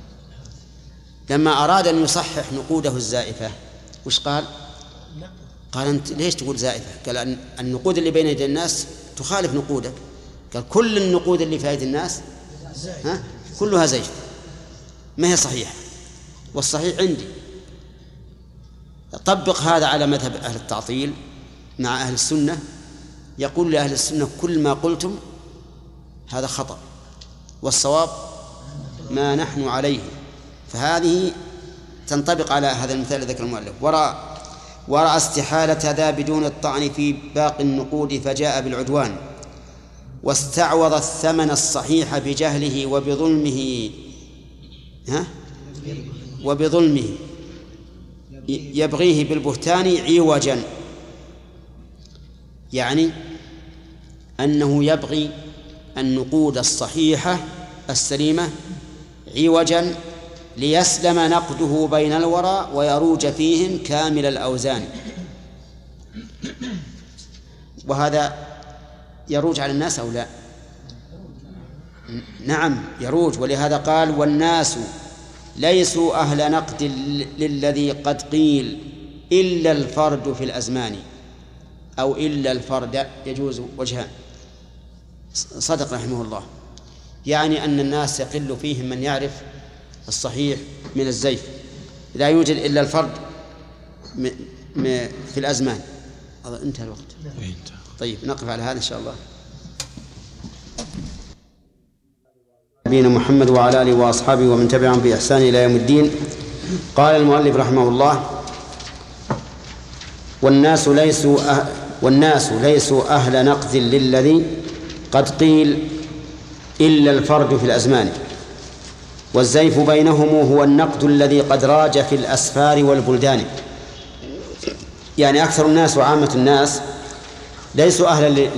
لما أراد أن يصحح نقوده الزائفة وش قال؟ قال: أنت ليش تقول زائفة؟ قال: أن النقود اللي بين يدي الناس تخالف نقودك. قال: كل النقود اللي في أيدي الناس كلها زيف، ما هي صحيحة، والصحيح عندي. طبق هذا على مذهب أهل التعطيل مع أهل السنة. يقول لأهل السنة: كل ما قلتم هذا خطأ، والصواب ما نحن عليه. فهذه تنطبق على هذا المثال ذكر المؤلف. ورأى استحالة ذا بدون الطعن في باقي النقود فجاء بالعدوان، واستعوض الثمن الصحيح بجهله وبظلمه يبغيه بالبهتان عوجا، يعني أنه يبغي النقود الصحيحة السليمة عوجا ليسلم نقده بين الورى ويروج فيهم كامل الأوزان. وهذا يروج على الناس أو لا؟ نعم يروج. ولهذا قال: والناس ليسوا أهل نقد للذي قد قيل إلا الفرد في الأزمان، أو إلا الفرد، يجوز وجهان. صدق رحمه الله، يعني أن الناس يقل فيهم من يعرف الصحيح من الزيف، لا يوجد إلا الفرد في الأزمان. انتهى الوقت. طيب نقف على هذا إن شاء الله. نبينا محمد وعلى آله وأصحابه ومن تبعهم بإحسان إلى يوم الدين. قال المؤلف رحمه الله: والناس ليسوا أهل نقد للذي قد قيل إلا الفرد في الأزمان، والزيف بينهم هو النقد الذي قد راج في الأسفار والبلدان. يعني أكثر الناس وعامة الناس ليسوا أهلا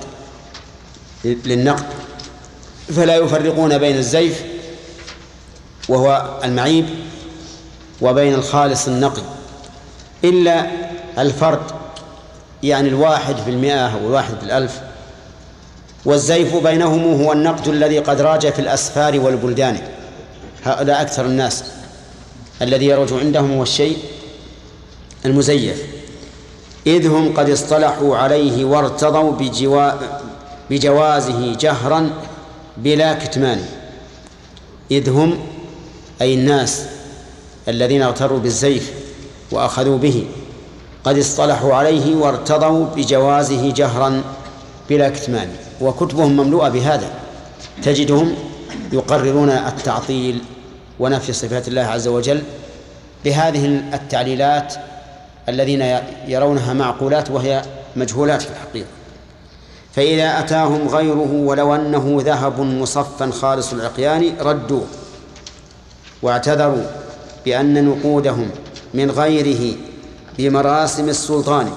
للنقد، فلا يفرقون بين الزيف وهو المعيب وبين الخالص النقي، إلا الفرد، يعني 1% أو 1%. والزيف بينهم هو النقد الذي قد راج في الأسفار والبلدان. هؤلاء أكثر الناس، الذي يروج عندهم هو الشيء المزيف، إذ هم قد اصطلحوا عليه وارتضوا بجوازه جهرا بلا كتمان. إذ هم أي الناس الذين اغتروا بالزيف وأخذوا به قد اصطلحوا عليه وارتضوا بجوازه جهرا بلا كتمان. وكتبهم مملوءة بهذا، تجدهم يقررون التعطيل ونفي صفات الله عز وجل بهذه التعليلات الذين يرونها معقولات وهي مجهولات في الحقيقة. فإذا أتاهم غيره ولو أنه ذهب مصفا خالص العقيان ردوه، واعتذروا بأن نقودهم من غيره بمراسم السلطان.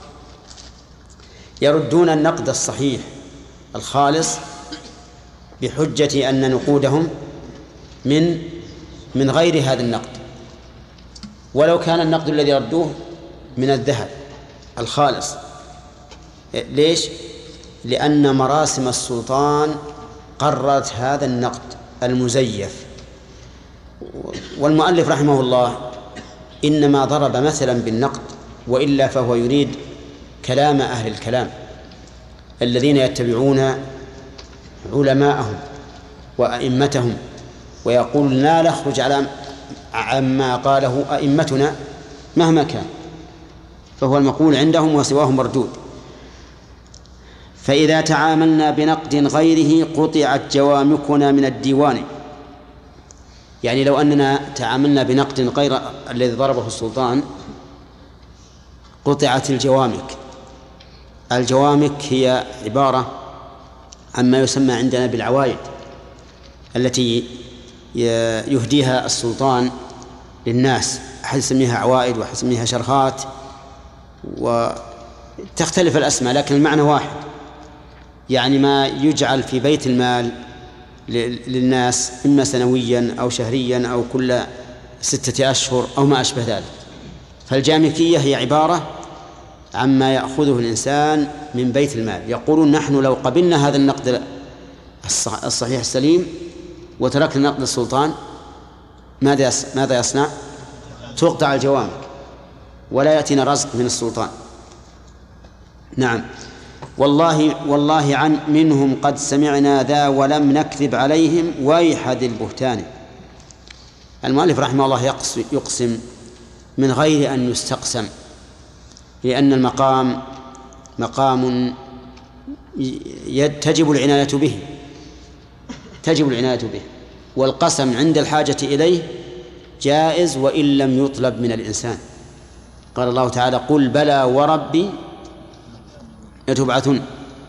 يردون النقد الصحيح الخالص بحجة أن نقودهم من غير هذا النقد، ولو كان النقد الذي ردوه من الذهب الخالص. ليش؟ لأن مراسم السلطان قررت هذا النقد المزيف. والمؤلف رحمه الله إنما ضرب مثلا بالنقد، وإلا فهو يريد كلام أهل الكلام الذين يتبعون علماءهم وأئمتهم، ويقول لا نخرج على عما قاله أئمتنا مهما كان، فهو المقول عندهم وسواه مردود. فإذا تعاملنا بنقد غيره قطعت جوامكنا من الديوان. يعني لو أننا تعاملنا بنقد غير الذي ضربه السلطان قطعت الجوامك. الجوامك هي عبارة عما يسمى عندنا بالعوايد التي يهديها السلطان للناس، أحد يسميها عوائد وأحد يسميها شرهات، وتختلف الأسماء لكن المعنى واحد، يعني ما يجعل في بيت المال للناس إما سنويا أو شهريا أو كل 6 أشهر أو ما أشبه ذلك. فالجامكية هي عبارة عما يأخذه الإنسان من بيت المال. يقولون نحن لو قبلنا هذا النقد الصحيح السليم وتركنا نقد السلطان ماذا يصنع؟ تقطع الجوامع ولا يأتينا رزق من السلطان. نعم. والله عن منهم قد سمعنا ذا ولم نكذب عليهم ويح ذي البهتان. المؤلف رحمه الله يقسم من غير أن يستقسم، لأن المقام مقام تجب العناية به، والقسم عند الحاجة إليه جائز وإن لم يطلب من الإنسان. قال الله تعالى: قل بلى وربي لتبعثن.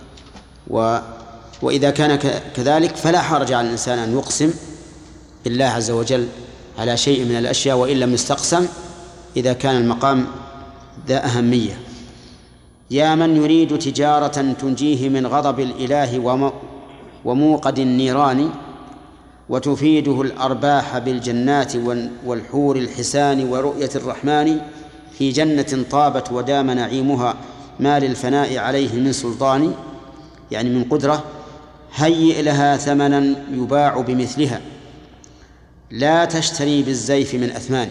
وإذا كان كذلك فلا حرج على الإنسان أن يقسم بالله عز وجل على شيء من الأشياء وإن لم يستقسم إذا كان المقام ذا أهمية. يا من يريد تجارة تنجيه من غضب الإله وموقد النيران، وتفيده الأرباح بالجنات والحور الحسان ورؤية الرحمن، في جنة طابت ودام نعيمها ما للفناء عليه من سلطان، يعني من قدرة، هيئ لها ثمنا يباع بمثلها، لا تشتري بالزيف من أثمان.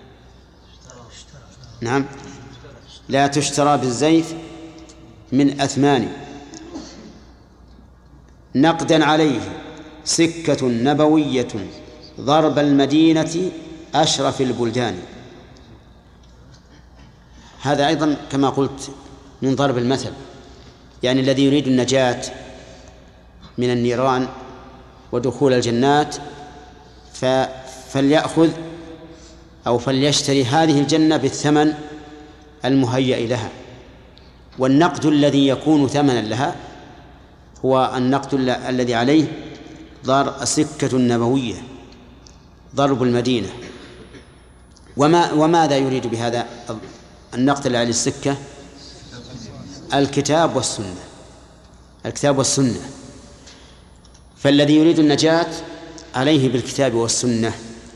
نعم، لا تشترى بالزيف من أثمان. نقدا عليه سكة نبوية ضرب المدينة أشرف البلدان. هذا أيضا كما قلت من ضرب المثل، يعني الذي يريد النجاة من النيران ودخول الجنات فليأخذ أو فليشتري هذه الجنة بالثمن المهيأ لها. والنقد الذي يكون ثمنا لها هو النقد الذي عليه سكة نبوية ضرب المدينة. وماذا يريد بهذا النقد اللي عليه السكة؟ الكتاب والسنة. فالذي يريد النجاة عليه بالكتاب والسنة،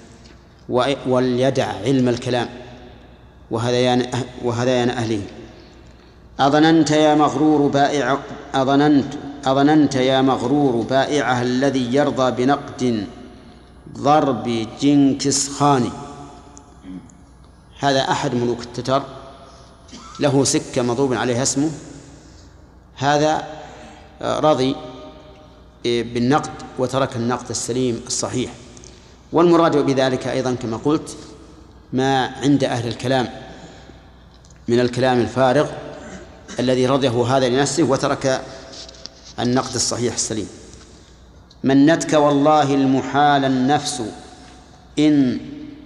وليدع علم الكلام وهذيان أهله. أظننت يا مغرور بائعها الذي يرضى بنقد ضرب جنكس خان. هذا أحد ملوك التتر، له سكة مضروب عليها اسمه، هذا رضي بالنقد وترك النقد السليم الصحيح. والمراد بذلك أيضا كما قلت ما عند أهل الكلام من الكلام الفارغ الذي رضيه هذا لنفسه وترك النقد الصحيح السليم. منتك والله المحال النفس إن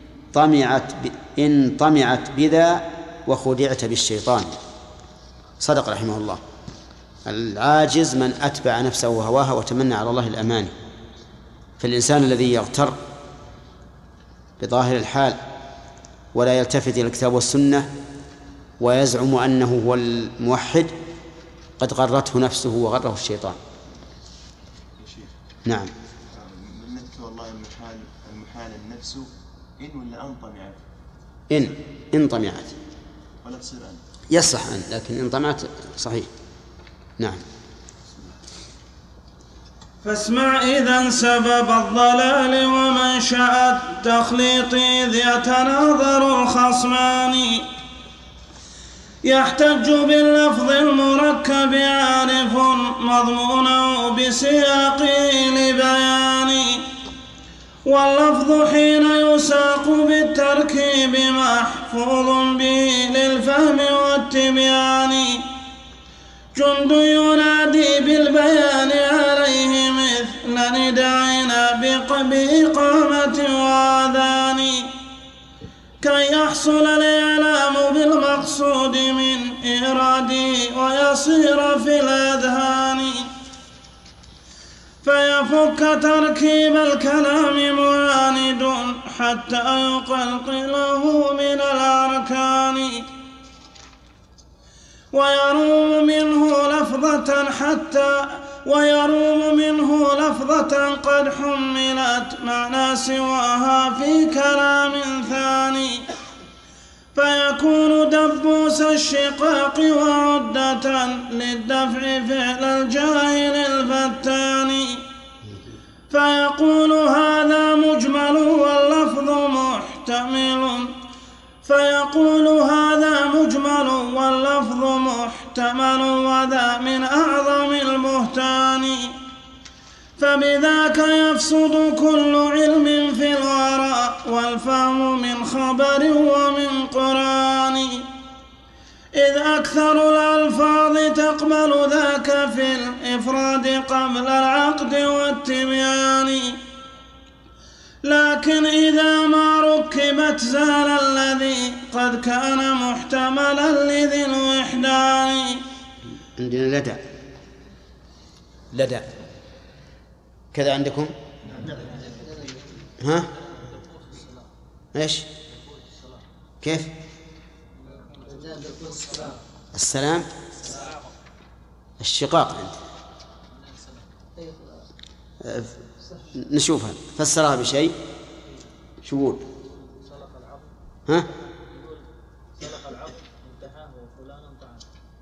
طمعت بذا وخدعت بالشيطان. صدق رحمه الله. العاجز من أتبع نفسه وهواها وتمنى على الله الأماني. فالإنسان الذي يغتر بظاهر الحال ولا يلتفت إلى الكتاب والسنة ويزعم أنه هو الموحد قد غرته نفسه وغره الشيطان. نعم. منتك والله المحال النفس إن ولا أن طمعت؟ إن طمعت ولا تصير أن؟ يصح أن، لكن إن طمعت صحيح. نعم. فاسمع إذن سبب الضلال ومنشأ التخليط إذ يتناظر الخصمان، يحتج باللفظ المركب عارف مضمونه بسياقه لبيان، واللفظ حين يساق بالتركيب محفوظ به للفهم والتبيان، جند ينادي بالبيان عليه مثل نداعنا بإقامة وآذان، كي يحصل الإعلام بالمقصود من إراده ويصير في الأذهان. فيفك تركيب الكلام معاند حتى يقلقله من الأركان ويروم منه لفظة قد حملت معنى سواها في كلام ثاني فيكون دبوس الشقاق وعدة للدفع فعل الجاهل الفتان فيقول هذا مجمل واللفظ محتمل وذا من أعظم البهتان فبذاك يفسد كل علم في الورى والفهم من خبر ومن قرآن إذ أكثر الألفاظ تقبل ذاك في الإفراد قبل العقد والتبيان لكن إذا ما ركبت زال الذي قد كان محتملا لذي الوحدان. عندنا لدى كذا عندكم؟ ها؟ ايش؟ كيف؟ السلام الشقاق عندي نشوفها فسرها بشيء شو يقول؟ ها؟ سلق العظم انتهاه وفلانا طعن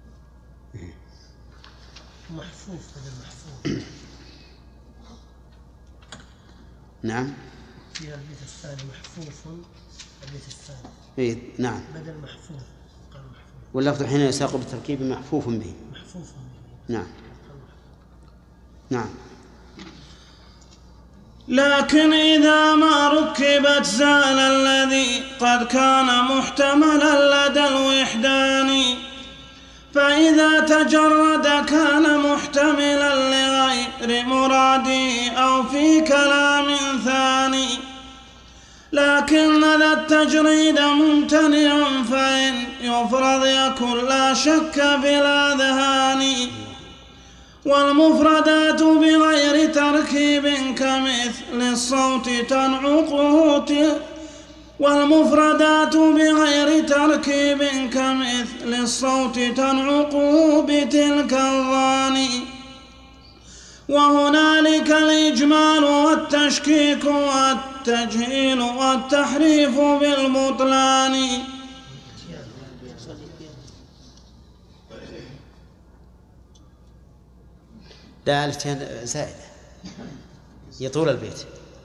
محفوف بدل محفوف. نعم فيها البيت الثاني محفوف البيت الثاني إيه نعم بدل محفوف قال محفوف واللفظ حين يساق بالتركيب محفوف به محفوف به نعم نعم. لكن إذا ما ركبت زال الذي قد كان محتملا لدى الوحدان فإذا تجرد كان محتملا لغير مراده أو في كلام ثاني لكن ذا التجريد ممتنع فإن يفرض يكن لا شك في الأذهان والمفردات بغير تركيب كمثل الصوت تنعقه بتلك الظاني وهنالك الإجمال والتشكيك والتجهيل والتحريف بالبطلان. لا الاجتهاد زائدة يطول البيت.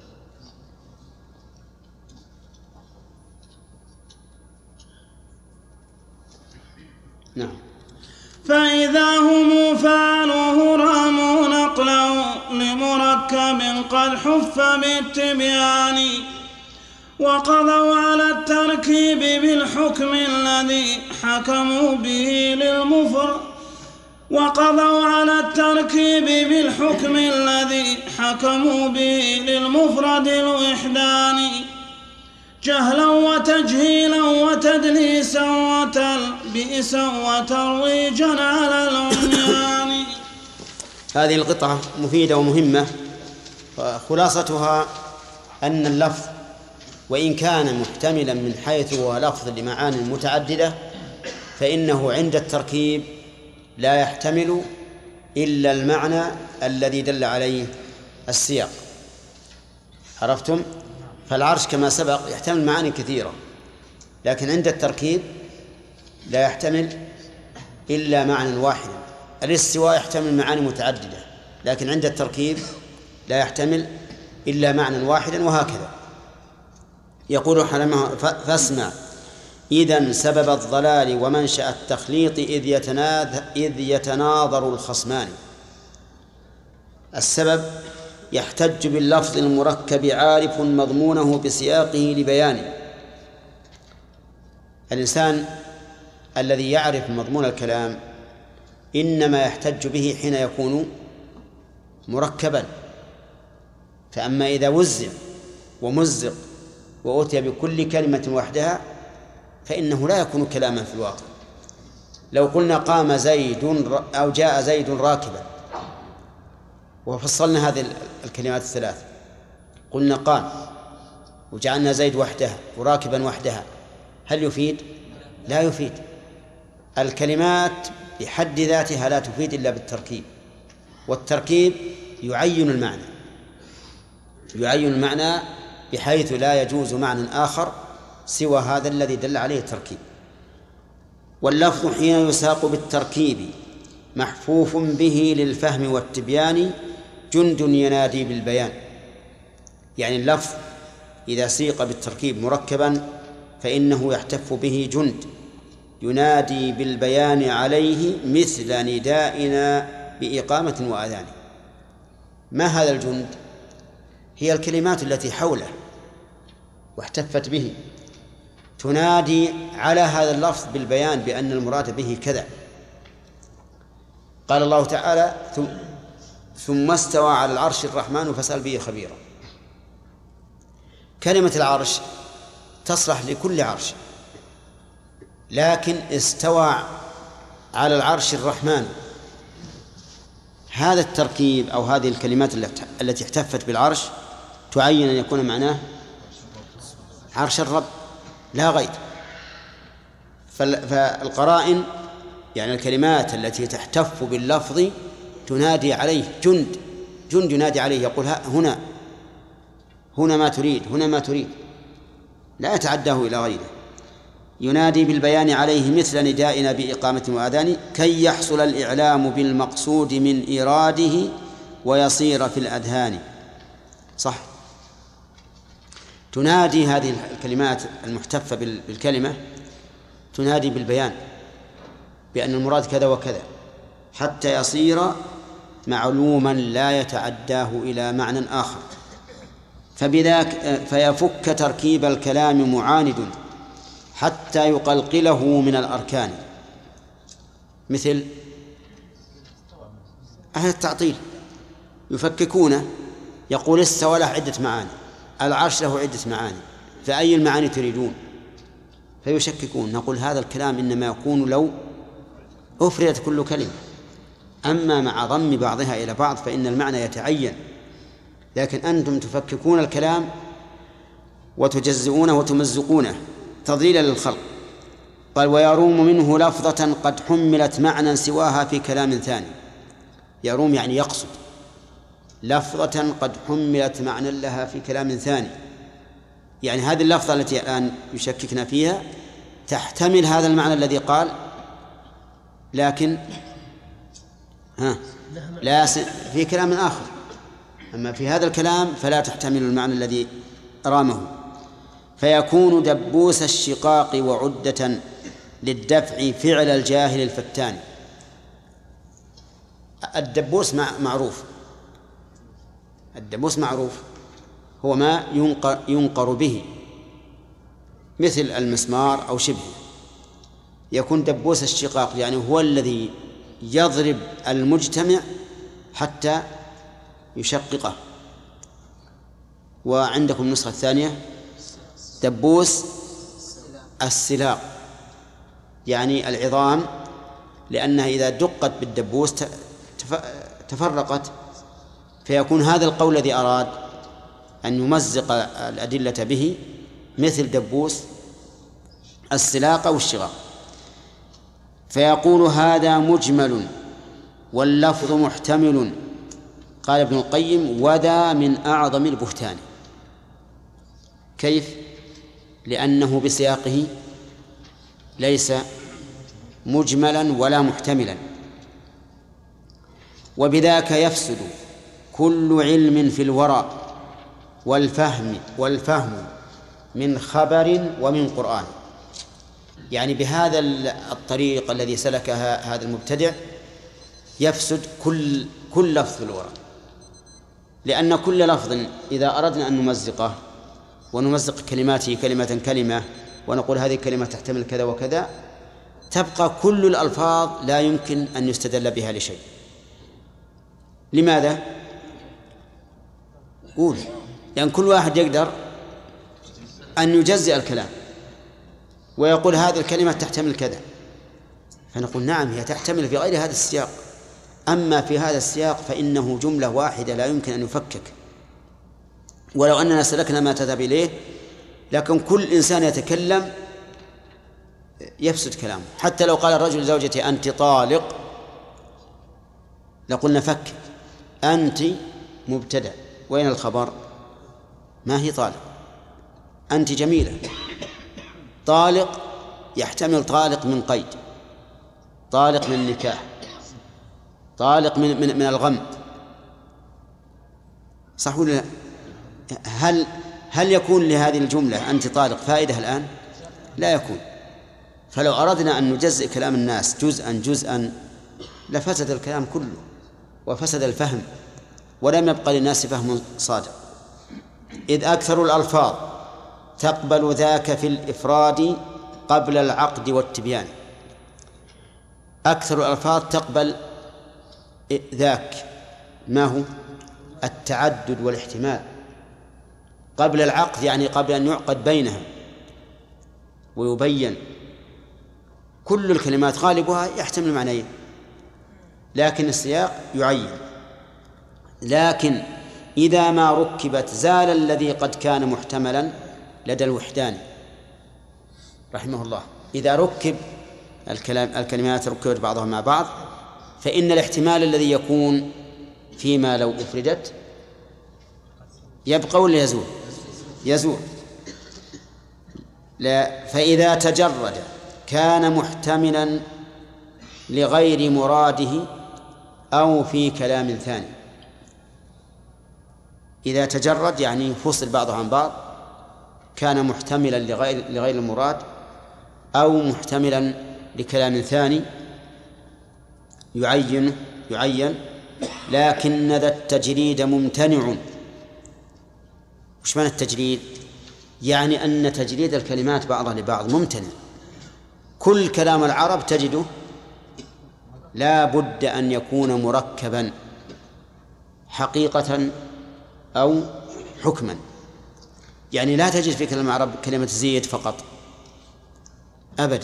نعم. فإذا هم فعلوه راموا نقله لمركب قد حف بالتبيان وقضوا على التركيب بالحكم الذي حكموا به للمفرد الوحدان جهلا وتجهيلا وتدليسا وتلبيسا وترويجا على العميان. هذه القطعة مفيدة ومهمة خلاصتها أن اللفظ وإن كان محتملا من حيث هو لفظ لمعان متعددة فإنه عند التركيب لا يحتمل إلا المعنى الذي دل عليه السياق. عرفتم؟ فالعرش كما سبق يحتمل معاني كثيرة لكن عند التركيب لا يحتمل إلا معنى واحدا. الاستواء يحتمل معاني متعددة لكن عند التركيب لا يحتمل إلا معنى واحدا وهكذا. يقول حلمه فاسمع إذن سبب الضلال ومنشأ التخليط إذ يتناظر الخصمان. السبب يحتج باللفظ المركب عارف مضمونه بسياقه لبيانه. الإنسان الذي يعرف مضمون الكلام إنما يحتج به حين يكون مركبا فأما إذا وزع ومزق وأتي بكل كلمة وحدها فإنه لا يكون كلاما في الواقع. لو قلنا قام زيد أو جاء زيد راكبا وفصلنا هذه الكلمات الثلاث، قلنا قام وجعلنا زيد وحدها وراكبا وحدها، هل يفيد؟ لا يفيد. الكلمات بحد ذاتها لا تفيد إلا بالتركيب، والتركيب يعين المعنى بحيث لا يجوز معنى آخر سوى هذا الذي دل عليه التركيب. واللفظ حين يساق بالتركيب محفوف به للفهم والتبيان جند ينادي بالبيان. يعني اللفظ إذا سيق بالتركيب مركبا فإنه يحتف به جند ينادي بالبيان عليه مثل ندائنا بإقامة وأذان. ما هذا الجند؟ هي الكلمات التي حوله واحتفت به تنادي على هذا اللفظ بالبيان بأن المراد به كذا. قال الله تعالى ثم استوى على العرش الرحمن فاسأل به خبيرا. كلمة العرش تصلح لكل عرش، لكن استوى على العرش الرحمن، هذا التركيب أو هذه الكلمات التي احتفت بالعرش تعين أن يكون معناه عرش الرب لا غير. فالقرائن يعني الكلمات التي تحتف باللفظ تنادي عليه جند ينادي عليه، يقول هنا ما تريد، هنا ما تريد، لا يتعداه إلى غيره. ينادي بالبيان عليه مثل ندائنا بإقامة وأذان كي يحصل الإعلام بالمقصود من إراده ويصير في الأذهان. صح، تنادي هذه الكلمات المحتفة بالكلمة تنادي بالبيان بأن المراد كذا وكذا حتى يصير معلوما لا يتعداه إلى معنى آخر. فبذاك فيفك تركيب الكلام معاند حتى يقلقله من الأركان، مثل أهل التعطيل يفككونه، يقول استوى له عدة معاني، العرش له عدة معاني، فأي المعاني تريدون؟ فيشككون. نقول هذا الكلام إنما يكون لو أفردت كل كلمة، أما مع ضم بعضها إلى بعض فإن المعنى يتعين، لكن أنتم تفككون الكلام وتجزئونه وتمزقونه تضليلا للخلق. قال ويروم منه لفظة قد حملت معنى سواها في كلام ثاني. يروم يعني يقصد، لفظة قد حملت معنى لها في كلام ثاني، يعني هذه اللفظة التي الآن يشككنا فيها تحتمل هذا المعنى الذي قال، لكن لا في كلام آخر، أما في هذا الكلام فلا تحتمل المعنى الذي رامه. فيكون دبوس الشقاق وعدة للدفع فعل الجاهل الفتان. الدبوس معروف، الدبوس معروف هو ما ينقر به مثل المسمار أو شبهه. يكون دبوس الشقاق يعني هو الذي يضرب المجتمع حتى يشققه. وعندكم النسخة الثانية دبوس السلاق، يعني العظام، لأنها إذا دقت بالدبوس تفرقت، فيكون هذا القول الذي أراد أن يمزق الأدلة به مثل دبوس السلاق أو الشغاق. فيقول هذا مجمل واللفظ محتمل. قال ابن القيم وذا من أعظم البهتان. كيف؟ لأنه بسياقه ليس مجملا ولا محتملا. وبذاك يفسد كل علم في الورى والفهم من خبر ومن قرآن. يعني بهذا الطريق الذي سلكها هذا المبتدع يفسد كل لفظ في الورى، لأن كل لفظ إذا أردنا أن نمزقه ونمزق كلماته كلمة كلمة ونقول هذه الكلمة تحتمل كذا وكذا، تبقى كل الألفاظ لا يمكن أن يستدل بها لشيء. لماذا؟ قول. لأن كل واحد يقدر أن يجزئ الكلام ويقول هذه الكلمة تحتمل كذا، فنقول نعم هي تحتمل في غير هذا السياق، أما في هذا السياق فإنه جملة واحدة لا يمكن أن يفكك، ولو أننا سلكنا ما تذهب إليه، لكن كل إنسان يتكلم يفسد كلامه. حتى لو قال الرجل لزوجته أنت طالق لقلنا فك، أنت مبتدأ، وين الخبر؟ ما هي طالق، أنت جميلة. طالق يحتمل طالق من قيد، طالق من نكاح، طالق من الغم، صح ولا لا؟ هل يكون لهذه الجملة أنت طالق فائدة الآن؟ لا يكون. فلو أردنا أن نجزئ كلام الناس جزءا لفسد الكلام كله وفسد الفهم، ولم يبقى للناس فهم صادق. إذ أكثر الألفاظ تقبل ذاك في الإفراد قبل العقد والتبيان. أكثر الألفاظ تقبل ذاك، ما هو؟ التعدد والاحتمال قبل العقد، يعني قبل أن يعقد بينها ويبين. كل الكلمات غالبها يحتمل معنيين، لكن السياق يعين. لكن إذا ما ركبت زال الذي قد كان محتملا لدى الوحداني رحمه الله. إذا ركب الكلمات ركبت بعضها مع بعض، فإن الاحتمال الذي يكون فيما لو أفردت يبقى ولا يزول. لا، فإذا تجرد كان محتملا لغير مراده أو في كلام ثاني. إذا تجرد يعني فصل بعضه عن بعض، كان محتملا لغير المراد أو محتملا لكلام ثاني يعين، لكن ذا التجريد ممتنع. وش معنى التجريد؟ يعني أن تجريد الكلمات بعضها لبعض ممتنع. كل كلام العرب تجده لا بد أن يكون مركبا حقيقة أو حكما. يعني لا تجد في كلام العرب كلمة زيد فقط أبدا،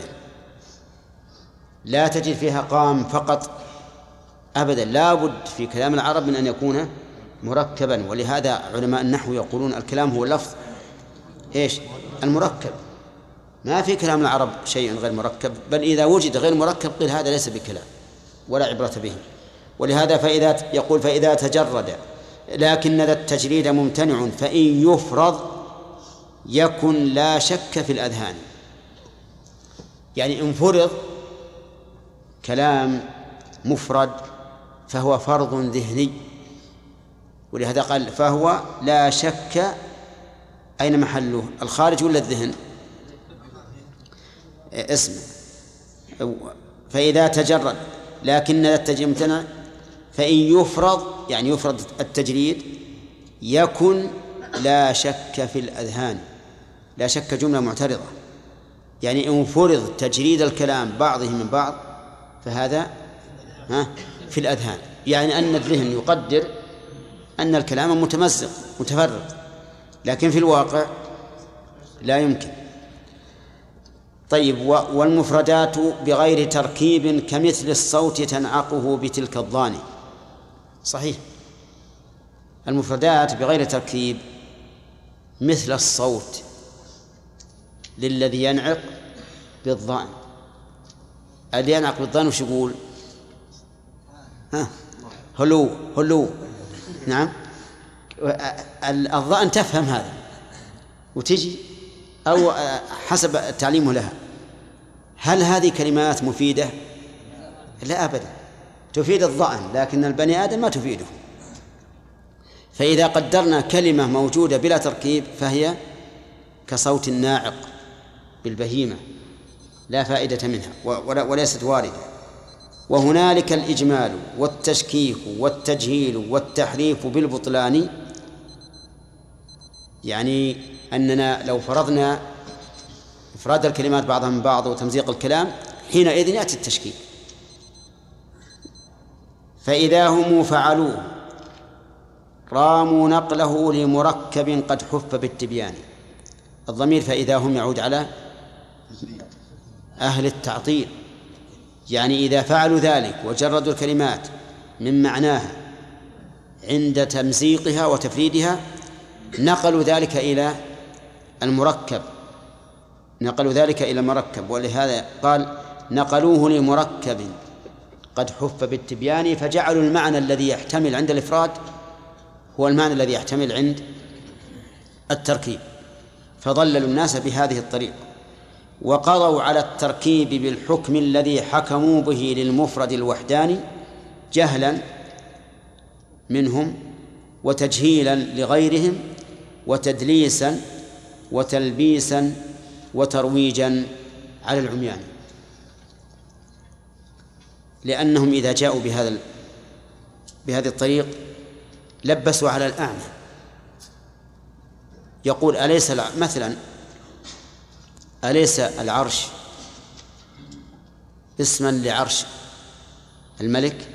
لا تجد فيها قام فقط أبدا، لا بد في كلام العرب من أن يكون مركبا. ولهذا علماء النحو يقولون الكلام هو اللفظ المركب. ما في كلام العرب شيء غير مركب، بل إذا وجد غير مركب قيل هذا ليس بكلام ولا عبرة به. ولهذا فإذا تجرد لكن ذا التجريد ممتنع فإن يفرض يكن لا شك في الأذهان. يعني إن فرض كلام مفرد فهو فرض ذهني، ولهذا قال فهو لا شك. أين محله؟ الخارج ولا الذهن؟ اسم. فإذا تجرد لكن ذا التجريد ممتنع فإن يفرض يعني يفرض التجريد يكن لا شك في الأذهان. لا شك جملة معترضة، يعني إن فرض تجريد الكلام بعضه من بعض فهذا في الأذهان، يعني أن الذهن يقدر أن الكلام متمزق متفرق، لكن في الواقع لا يمكن. طيب، والمفردات بغير تركيب كمثل الصوت تنعقه بتلك الضاني. صحيح، المفردات بغير تركيب مثل الصوت للذي ينعق بالضان. الذي ينعق بالضان وش يقول؟ هلو. نعم، الضان تفهم هذا وتجي أو حسب تعليمه لها. هل هذه كلمات مفيدة؟ لا أبدا، تفيد الضأن لكن البني آدم ما تفيده. فإذا قدرنا كلمة موجودة بلا تركيب فهي كصوت الناعق بالبهيمة لا فائدة منها وليست واردة. وهنالك الإجمال والتشكيك والتجهيل والتحريف بالبطلان، يعني أننا لو فرضنا إفراد الكلمات بعضها من بعض وتمزيق الكلام حينئذ يأتي التشكيك. فإذا هم فعلوه راموا نقله لمركب قد حف بالتبيان. الضمير فإذا هم يعود على أهل التعطيل، يعني إذا فعلوا ذلك وجردوا الكلمات من معناها عند تمزيقها وتفريدها نقلوا ذلك إلى المركب، ولهذا قال نقلوه لمركب قد حف بالتبيان، فجعلوا المعنى الذي يحتمل عند الإفراد هو المعنى الذي يحتمل عند التركيب، فضللوا الناس بهذه الطريقة، وقضوا على التركيب بالحكم الذي حكموا به للمفرد الوحداني جهلا منهم وتجهيلا لغيرهم وتدليسا وتلبيسا وترويجا على العميان، لأنهم إذا جاءوا بهذه الطريق لبسوا على الأعمى. يقول أليس العرش اسما لعرش الملك؟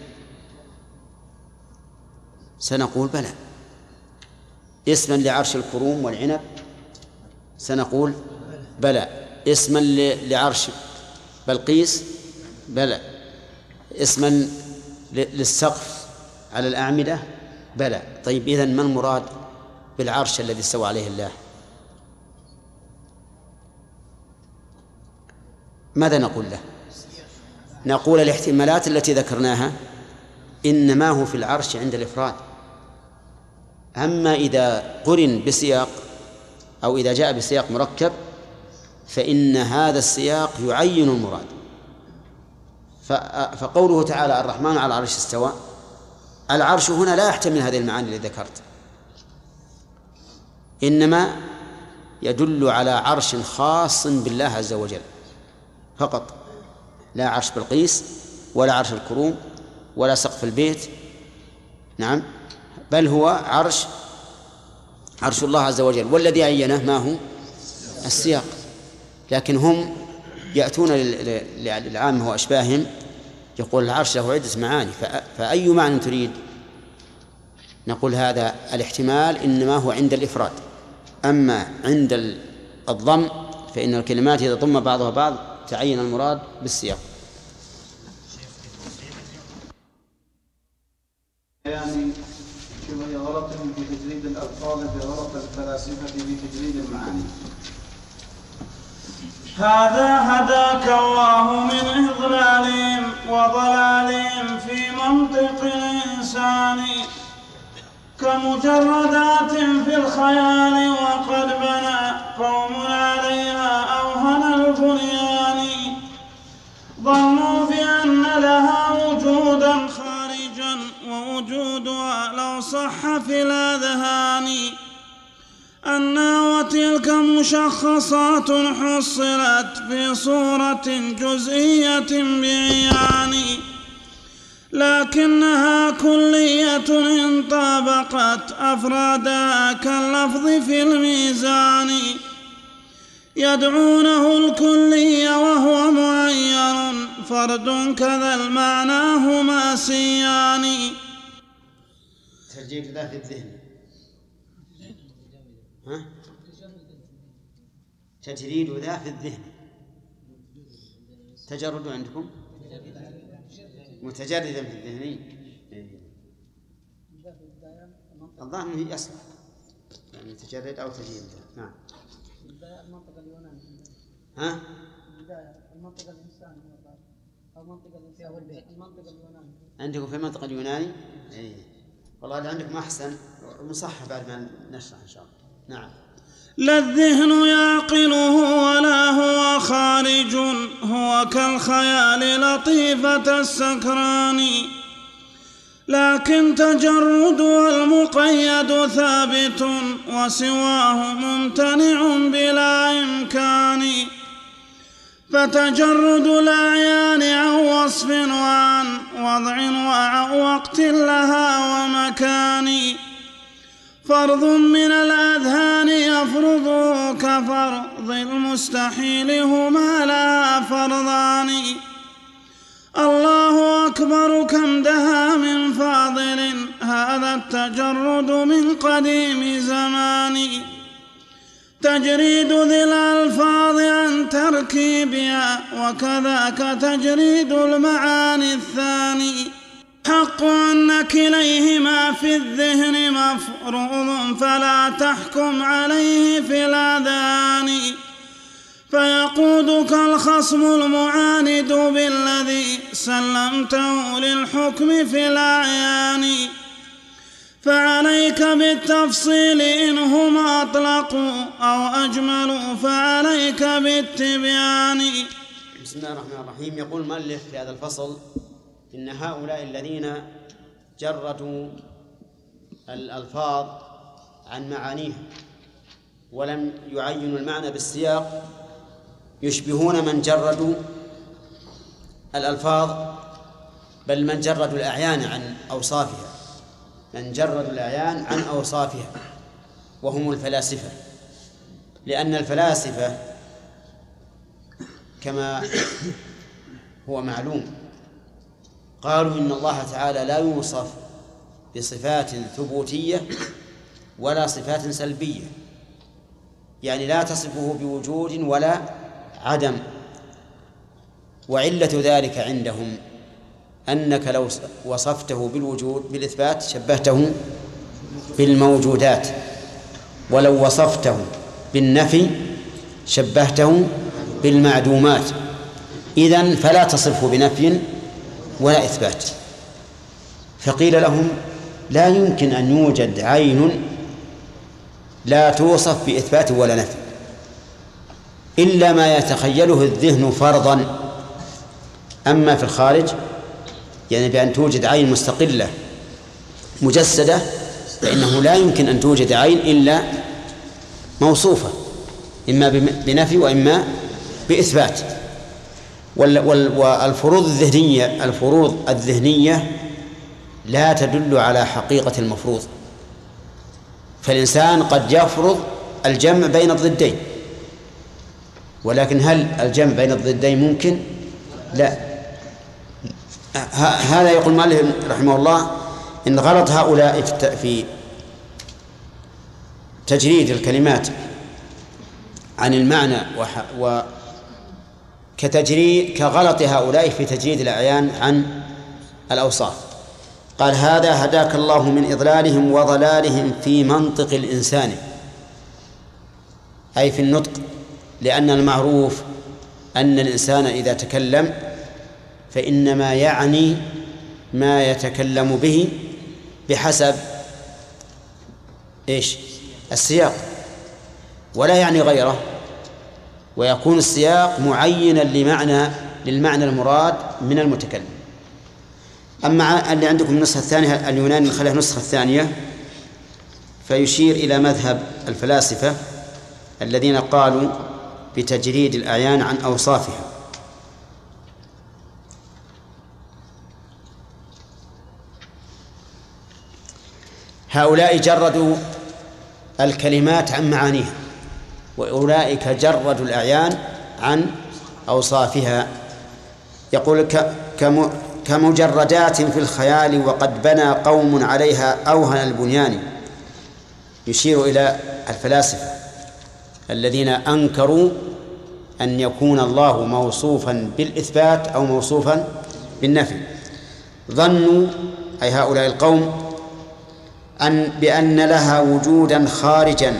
سنقول بلى. اسما لعرش الكروم والعنب؟ سنقول بلى. اسما لعرش بلقيس؟ بلى. اسما للسقف على الأعمدة؟ بلى. طيب إذن ما المراد بالعرش الذي استوى عليه الله؟ ماذا نقول له؟ نقول الاحتمالات التي ذكرناها إنما هو في العرش عند الإفراد، أما إذا قرن بسياق أو إذا جاء بسياق مركب فإن هذا السياق يعين المراد. فقوله تعالى الرحمن على العرش استوى، العرش هنا لا يحتمل هذه المعاني التي ذكرت، إنما يدل على عرش خاص بالله عز وجل فقط، لا عرش بلقيس ولا عرش الكروم ولا سقف البيت، نعم، بل هو عرش الله عز وجل، والذي عينه ما هو السياق. لكن هم يأتون للعامة وأشباههم يقول العرش له عدة معاني، فأي معنى تريد؟ نقول هذا الاحتمال إنما هو عند الإفراد، أما عند الضم فإن الكلمات إذا ضم بعضها بعض تعين المراد بالسياق. يعني شبه غلطهم في تجريد الألفاظ بغلط الفلاسفة في تجريد المعاني. هذا هداك الله من إضلالهم وضلالهم في منطق الإنسان كمجردات في الخيال، وقد بنى قوم عليها أوهن البنيان، ظنوا بأن لها وجودا خارجا ووجودها لو صح في الأذهان أنها وتلك مشخصات حصلت في صورة جزئية بعيان، لكنها كلية إن طابقت أفرادها كاللفظ في الميزان، يدعونه الكلي وهو معين فرد كذا المعنى هما سيان. تجريد ذا في الذهن، تجريد ذا في الذهن، تجرد عندكم متجردا في الذهن، الظاهر انه يصلح يعني تجرد او تجريد. نعم. المنطق اليوناني. ها؟ المنطق الإنساني أو المنطق اليوناني. عندكم في المنطق اليوناني؟ إيه. والله اللي عندكم أحسن مصحح بعد ما نشرح إن شاء الله. نعم. لا الذهن يعقله ولا هو خارج، هو كالخيال لطيفة السكران، لكن تجرد والمقيد ثابت وسواه ممتنع بلا إمكان، فتجرد الأعيان عن وصف وعن وضع وعن وقت لها ومكان، فرض من الأذهان يفرضه كفرض المستحيل هما لا فرضان. الله أكبر كم دها من فاضل هذا التجرد من قديم زمان، تجريد ذي الألفاظ عن تركيبها وكذاك تجريد المعاني الثاني. والحق أن كليهما في الذهن مفروض فلا تحكم عليه في الأذهان فيقودك الخصم المعاند بالذي سلمته للحكم في الأعيان فعليك بالتفصيل إن هم أطلقوا أو أجملوا فعليك بالتبيان. بسم الله الرحمن الرحيم. يقول المؤلف في هذا الفصل إن هؤلاء الذين جردوا الألفاظ عن معانيها ولم يعينوا المعنى بالسياق يشبهون من جردوا الألفاظ بل من جردوا الأعيان عن أوصافها، من جردوا الأعيان عن أوصافها وهم الفلاسفة. لأن الفلاسفة كما هو معلوم قالوا إن الله تعالى لا يوصف بصفات ثبوتية ولا صفات سلبية، يعني لا تصفه بوجود ولا عدم. وعلة ذلك عندهم أنك لو وصفته بالوجود بالإثبات شبهته بالموجودات، ولو وصفته بالنفي شبهته بالمعدومات، إذن فلا تصفه بنفي ولا إثبات. فقيل لهم لا يمكن أن يوجد عين لا توصف بإثبات ولا نفي إلا ما يتخيله الذهن فرضا. أما في الخارج يعني بأن توجد عين مستقلة مجسدة فإنه لا يمكن أن توجد عين إلا موصوفة إما بنفي وإما بإثبات. والفروض الذهنية لا تدل على حقيقة المفروض. فالإنسان قد يفرض الجمع بين الضدين، ولكن هل الجمع بين الضدين ممكن؟ لا. هذا يقول مالك رحمه الله إن غلط هؤلاء في تجريد عن المعنى كغلط هؤلاء في تجريد الأعيان عن الأوصاف. قال هذا هداك الله من إضلالهم وضلالهم في منطق الإنسان، أي في النطق، لأن المعروف أن الإنسان إذا تكلم فإنما يعني ما يتكلم به بحسب السياق، ولا يعني غيره، ويكون السياق معينا للمعنى المراد من المتكلم. أما اللي عندكم النسخة الثانية اليوناني نخليها النسخة الثانية، فيشير إلى مذهب الفلاسفة الذين قالوا بتجريد الأعيان عن أوصافها. هؤلاء جردوا الكلمات عن معانيها، وأولئك جردوا الأعيان عن أوصافها. يقول كمجردات في الخيال وقد بنى قوم عليها أوهن البنيان. يشير إلى الفلاسفة الذين أنكروا أن يكون الله موصوفا بالإثبات أو موصوفا بالنفي. ظنوا أي هؤلاء القوم بأن لها وجودا خارجا،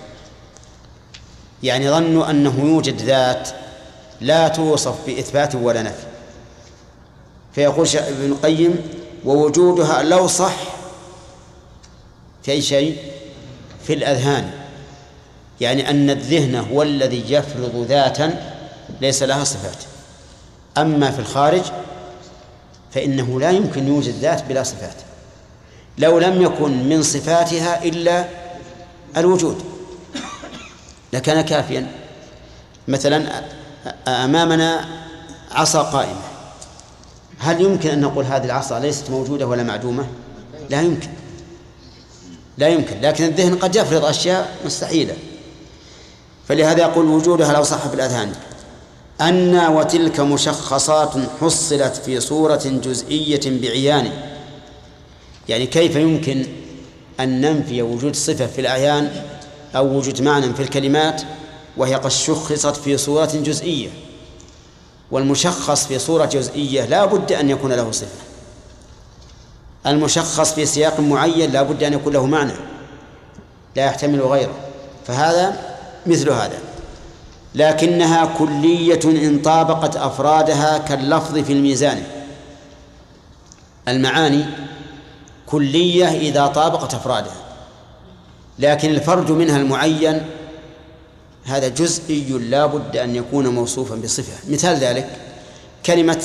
يعني ظنوا أنه يوجد ذات لا توصف بإثبات ولا نفي. فيقول ابن القيم ووجودها لو صح في أي شيء في الأذهان، يعني أن الذهن هو الذي يفرض ذاتا ليس لها صفات. أما في الخارج فإنه لا يمكن يوجد ذات بلا صفات، لو لم يكن من صفاتها إلا الوجود لكان كافيا. مثلا أمامنا عصا قائمة، هل يمكن أن نقول هذه العصا ليست موجودة ولا معدومة؟ لا يمكن، لا يمكن. لكن الذهن قد يفرض أشياء مستحيلة. فلهذا يقول وجودها لو صح بالأذهان. أن وتلك مشخصات حصلت في صورة جزئية بعيان، يعني كيف يمكن أن ننفي وجود صفة في الأعيان أو وجود معنى في الكلمات وهي قد شخصت في صورة جزئية؟ والمشخص في صورة جزئية لا بد أن يكون له صفة، المشخص في سياق معين لا بد أن يكون له معنى لا يحتمل غيره، فهذا مثل هذا. لكنها كلية إن طابقت أفرادها كاللفظ في الميزان. المعاني كلية إذا طابقت أفرادها، لكن الفرد منها المعين هذا جزئي لا بد أن يكون موصوفا بصفة. مثال ذلك كلمة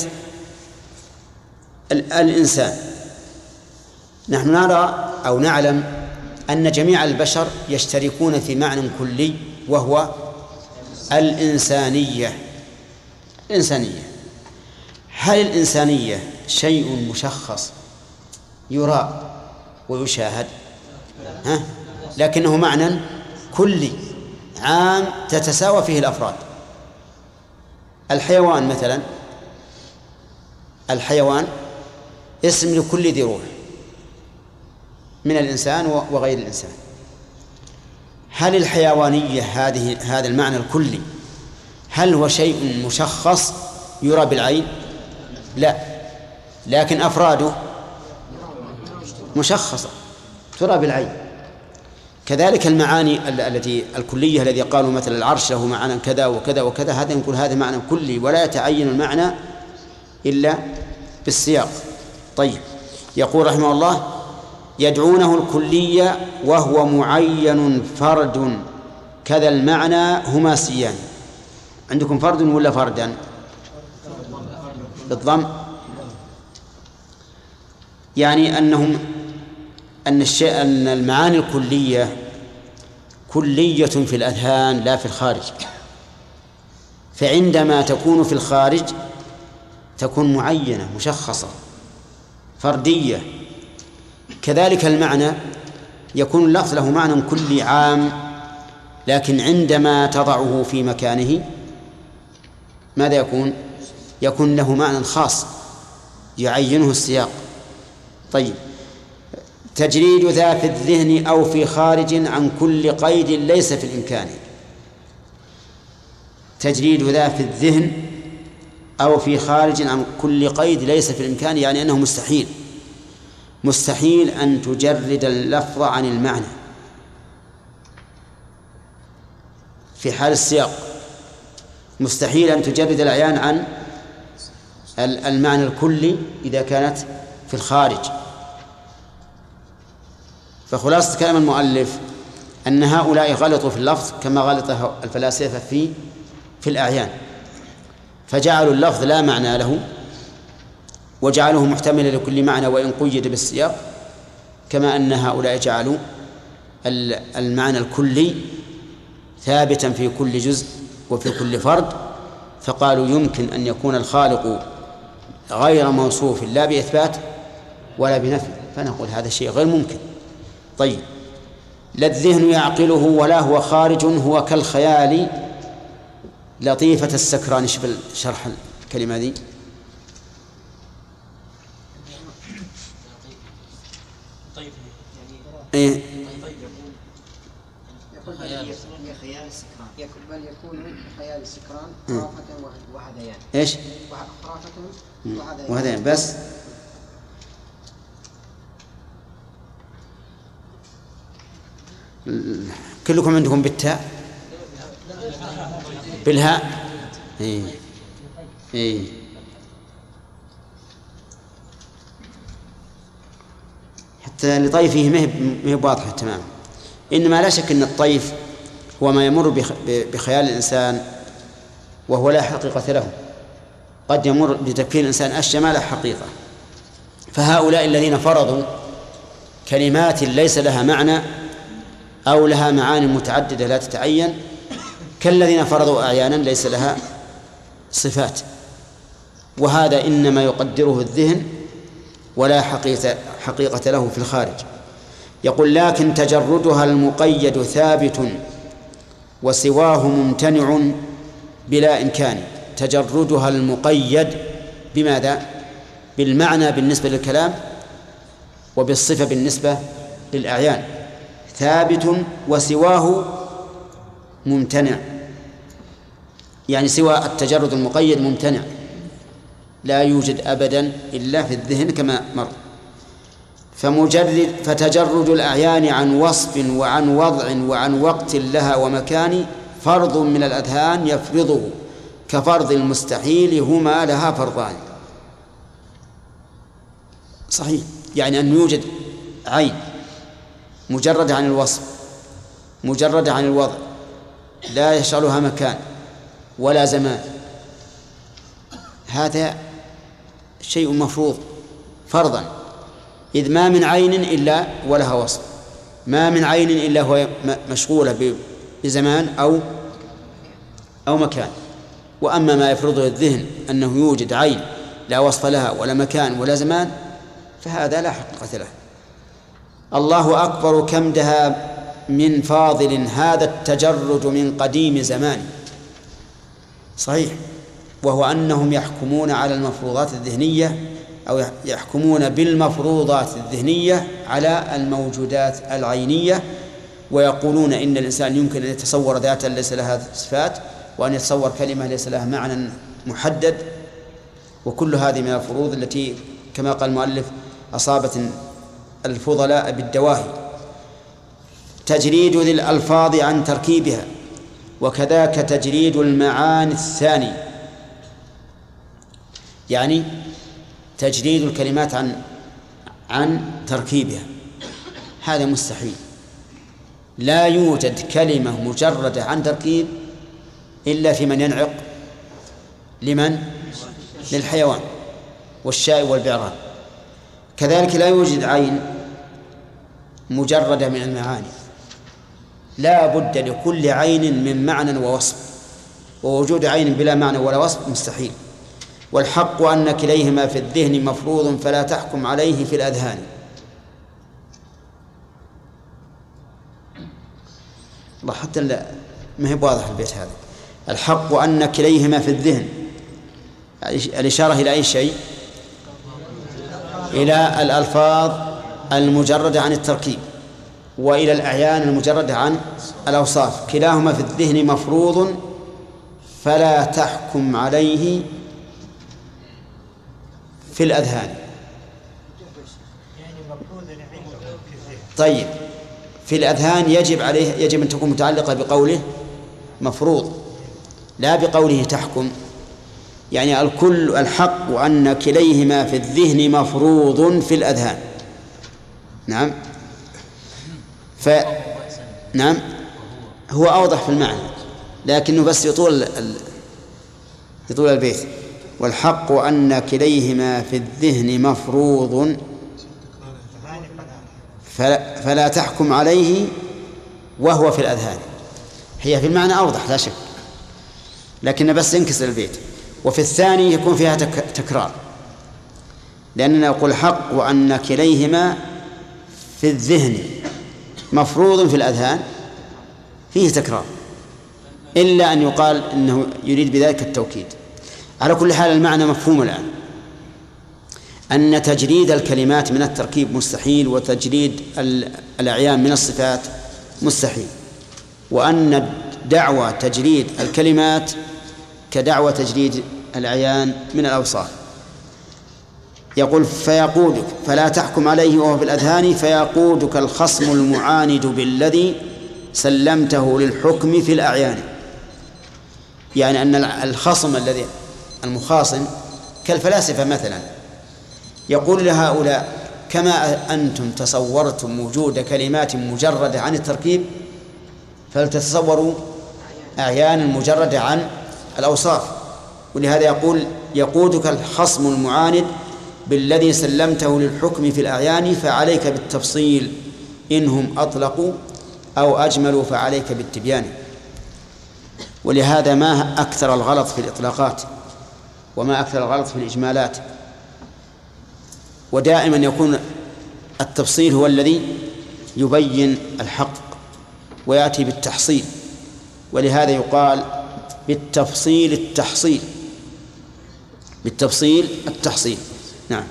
الإنسان. نحن نرى أو نعلم أن جميع البشر يشتركون في معنى كلي وهو الإنسانية. هل الإنسانية شيء مشخص يرى ويشاهد؟ لكنه معنى كلي عام تتساوى فيه الأفراد. الحيوان مثلا، الحيوان اسم لكل ذي روح من الإنسان وغير الإنسان. هل الحيوانية هذا المعنى الكلي هل هو شيء مشخص يرى بالعين؟ لا، لكن أفراده مشخصة ترى بالعين. كذلك المعاني التي الكلية الذي قالوا مثل العرش له معنى كذا وكذا وكذا، هذا نقول هذا معنى كلي ولا يتعين المعنى إلا بالسياق. طيب، يقول رحمه الله: يدعونه الكلية وهو معين فرد كذا المعنى هما سيان. عندكم فرد ولا فردا؟ بالضم، يعني أن المعاني الكلية كلية في الأذهان لا في الخارج، فعندما تكون في الخارج تكون معينة مشخصة فردية. كذلك المعنى يكون اللفظ له معنى كلي عام، لكن عندما تضعه في مكانه ماذا يكون؟ يكون له معنى خاص يعينه السياق. طيب، تجريد ذا في الذهن أو في خارج عن كل قيد ليس في الإمكان. تجريد ذا في الذهن أو في خارج عن كل قيد ليس في الإمكان، يعني أنه مستحيل أن تجرد اللفظ عن المعنى في حال السياق، مستحيل أن تجرد الأعيان عن المعنى الكلي إذا كانت في الخارج. فخلاصة كلام المؤلف أن هؤلاء غلطوا في اللفظ كما غلط الفلاسفة في الأعيان، فجعلوا اللفظ لا معنى له وجعلوه محتملا لكل معنى وإن قيد بالسياق، كما أن هؤلاء جعلوا المعنى الكلي ثابتا في كل جزء وفي كل فرد، فقالوا يمكن أن يكون الخالق غير موصوف لا بإثبات ولا بنفي، فنقول هذا الشيء غير ممكن. طيب، لا الذهن يعقله ولا هو خارج، هو كالخيال لطيفة السكران. شبه شرح الكلمة دي. إيه؟ يقول خيال السكران، بل يكون خيال السكران خرافة وهذيان. إيش؟ خرافة وهذيان بس. كلكم عندكم بالتاء؟ بالهاء؟ إيه. حتى لطيفه ما هي واضحة تماما. إنما لا شك أن الطيف هو ما يمر بخيال الإنسان وهو لا حقيقة له، قد يمر بتفكير الإنسان أشياء ما لا حقيقة. فهؤلاء الذين فرضوا كلمات ليس لها معنى أو لها معاني متعددة لا تتعين، كالذين فرضوا أعيانا ليس لها صفات، وهذا إنما يقدره الذهن ولا حقيقة له في الخارج. يقول: لكن تجردها المقيد ثابت وسواه ممتنع بلا إمكان. تجردها المقيد بماذا؟ بالمعنى بالنسبة للكلام وبالصفة بالنسبة للأعيان. ثابت وسواه ممتنع، يعني سوى التجرد المقيد ممتنع، لا يوجد أبدا إلا في الذهن كما مر. فتجرد الأعيان عن وصف وعن وضع وعن وقت لها ومكان فرض من الأذهان يفرضه كفرض المستحيل هما لها فرضان. صحيح، يعني أن يوجد عين مجردة عن الوصف مجردة عن الوضع لا يشغلها مكان ولا زمان، هذا شيء مفروض فرضا، إذ ما من عين إلا ولها وصف، ما من عين إلا هو مشغولة بزمان أو مكان. وأما ما يفرضه الذهن أنه يوجد عين لا وصف لها ولا مكان ولا زمان فهذا لا حقيقة له. الله أكبر كم دها من فاضل هذا التجرد من قديم زمان. صحيح، وهو أنهم يحكمون على المفروضات الذهنية أو يحكمون بالمفروضات الذهنية على الموجودات العينية، ويقولون إن الإنسان يمكن أن يتصور ذاتا ليس لها صفات، وأن يتصور كلمة ليس لها معنى محدد، وكل هذه من الفروض التي كما قال المؤلف أصابت الفضلاء بالدواهي. تجريد ذي الألفاظ عن تركيبها، وكذاك تجريد المعاني الثاني، يعني تجريد الكلمات عن تركيبها، هذا مستحيل. لا يوجد كلمة مجردة عن تركيب إلا في من ينعق لمن؟ للحيوان والشاء والبعران. كذلك لا يوجد عين مجردة من المعاني، لا بد لكل عين من معنى ووصف، ووجود عين بلا معنى ولا وصف مستحيل. والحق أن كليهما في الذهن مفروض فلا تحكم عليه في الأذهان. الله حتى ما هي واضح البيت هذا. الحق أن كليهما في الذهن، الإشارة إلى أي شيء؟ إلى الألفاظ المجردة عن التركيب وإلى الأعيان المجردة عن الأوصاف، كلاهما في الذهن مفروض فلا تحكم عليه في الأذهان. طيب، في الأذهان يجب أن تكون متعلقة بقوله مفروض لا بقوله تحكم. يعني الكل الحق أن كليهما في الذهن مفروض في الأذهان. نعم، نعم، هو أوضح في المعنى لكنه بس يطول البيت. والحق أن كليهما في الذهن مفروض فلا تحكم عليه وهو في الأذهان. هي في المعنى أوضح لا شك، لكن بس ينكسر البيت. وفي الثاني يكون فيها تكرار، لأننا نقول حق وأن كليهما في الذهن مفروض في الأذهان، فيه تكرار، إلا أن يقال إنه يريد بذلك التوكيد. على كل حال المعنى مفهوم الآن، أن تجريد الكلمات من التركيب مستحيل، وتجريد الأعيان من الصفات مستحيل، وأن دعوى تجريد الكلمات كدعوى تجريد الأعيان من الأوصاف. يقول فيقودك فلا تحكم عليه وهو في الأذهان، فيقودك الخصم المعاند بالذي سلمته للحكم في الأعيان. يعني أن الخصم الذي المخاصم كالفلاسفة مثلا يقول لهؤلاء كما أنتم تصورتم وجود كلمات مجردة عن التركيب فلتتصوروا أعيان مجردة عن الأوصاف. ولهذا يقول يقودك الخصم المعاند بالذي سلمته للحكم في الأعيان، فعليك بالتفصيل إنهم أطلقوا أو أجملوا فعليك بالتبيان. ولهذا ما أكثر الغلط في الإطلاقات وما أكثر الغلط في الإجمالات، ودائما يكون التفصيل هو الذي يبين الحق ويأتي بالتحصيل، ولهذا يقال بالتفصيل التحصيل، بالتفصيل التحصيل. نعم.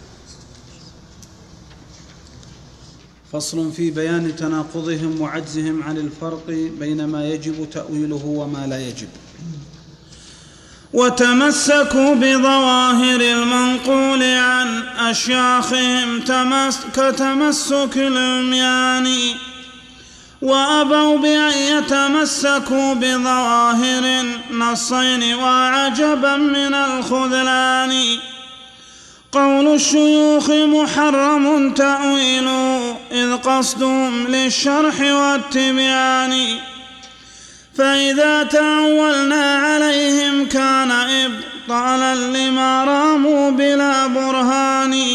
فصل في بيان تناقضهم وعجزهم عن الفرق بين ما يجب تأويله وما لا يجب. وتمسكوا بظواهر المنقول عن أشياخهم كتمسك العميان، وأبوا بأن يتمسكوا بظواهر النصين وعجبا من الخذلان. قول الشيوخ محرم تأويله إذ قصدهم للشرح والتبيان، فإذا تأولنا عليهم كان إبطالا لما راموا بلا برهان.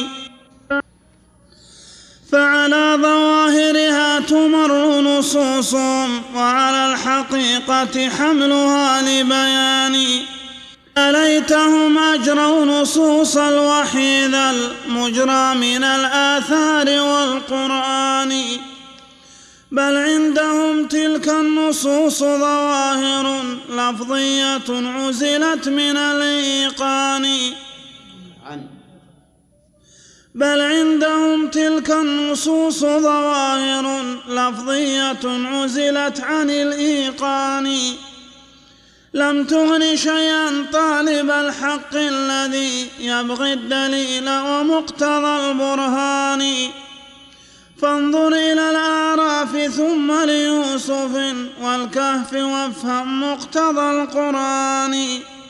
فعلى ظواهرها تمر نصوصهم وعلى الحقيقة حملها لبيان. أليتهم أجروا نصوص الوحي ذا المجرى من الآثار والقرآن، بل عندهم تلك النصوص ظواهر لفظية عزلت من الإيقان. بل عندهم تلك النصوص ظواهر لفظية عزلت عن الإيقان، لم تغن شيئا طالب الحق الذي يبغي الدليل ومقتضى البرهان. فانظر إلى الأعراف ثم ليوسف والكهف وافهم مقتضى القرآن.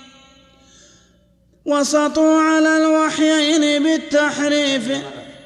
وسطوا على الوحيين بالتحريف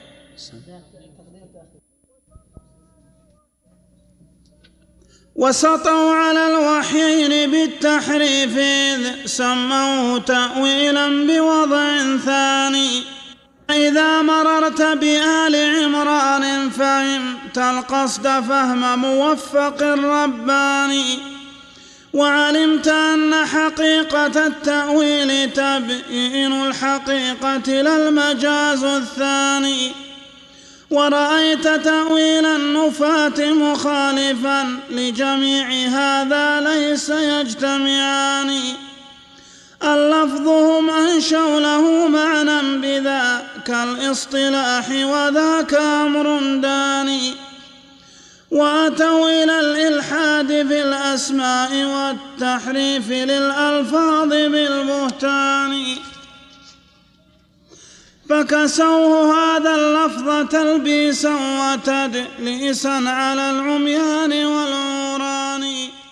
إذ سموه تأويلا بوضع ثاني. إذا مررت بآل عمران فهمت القصد فهم موفق رباني، وعلمت أن حقيقة التأويل تبيين الحقيقة لا المجاز الثاني. ورأيت تأويل النفاة مخالفا لجميع هذا ليس يجتمعان. اللفظ هم أنشوا له معنى بذاك الإصطلاح وذاك أمر داني، وأتوا إلى الإلحاد في الأسماء والتحريف للألفاظ بالبهتان، فكسوه هذا اللفظ تلبيسا وتدليسا على العميان والعوران.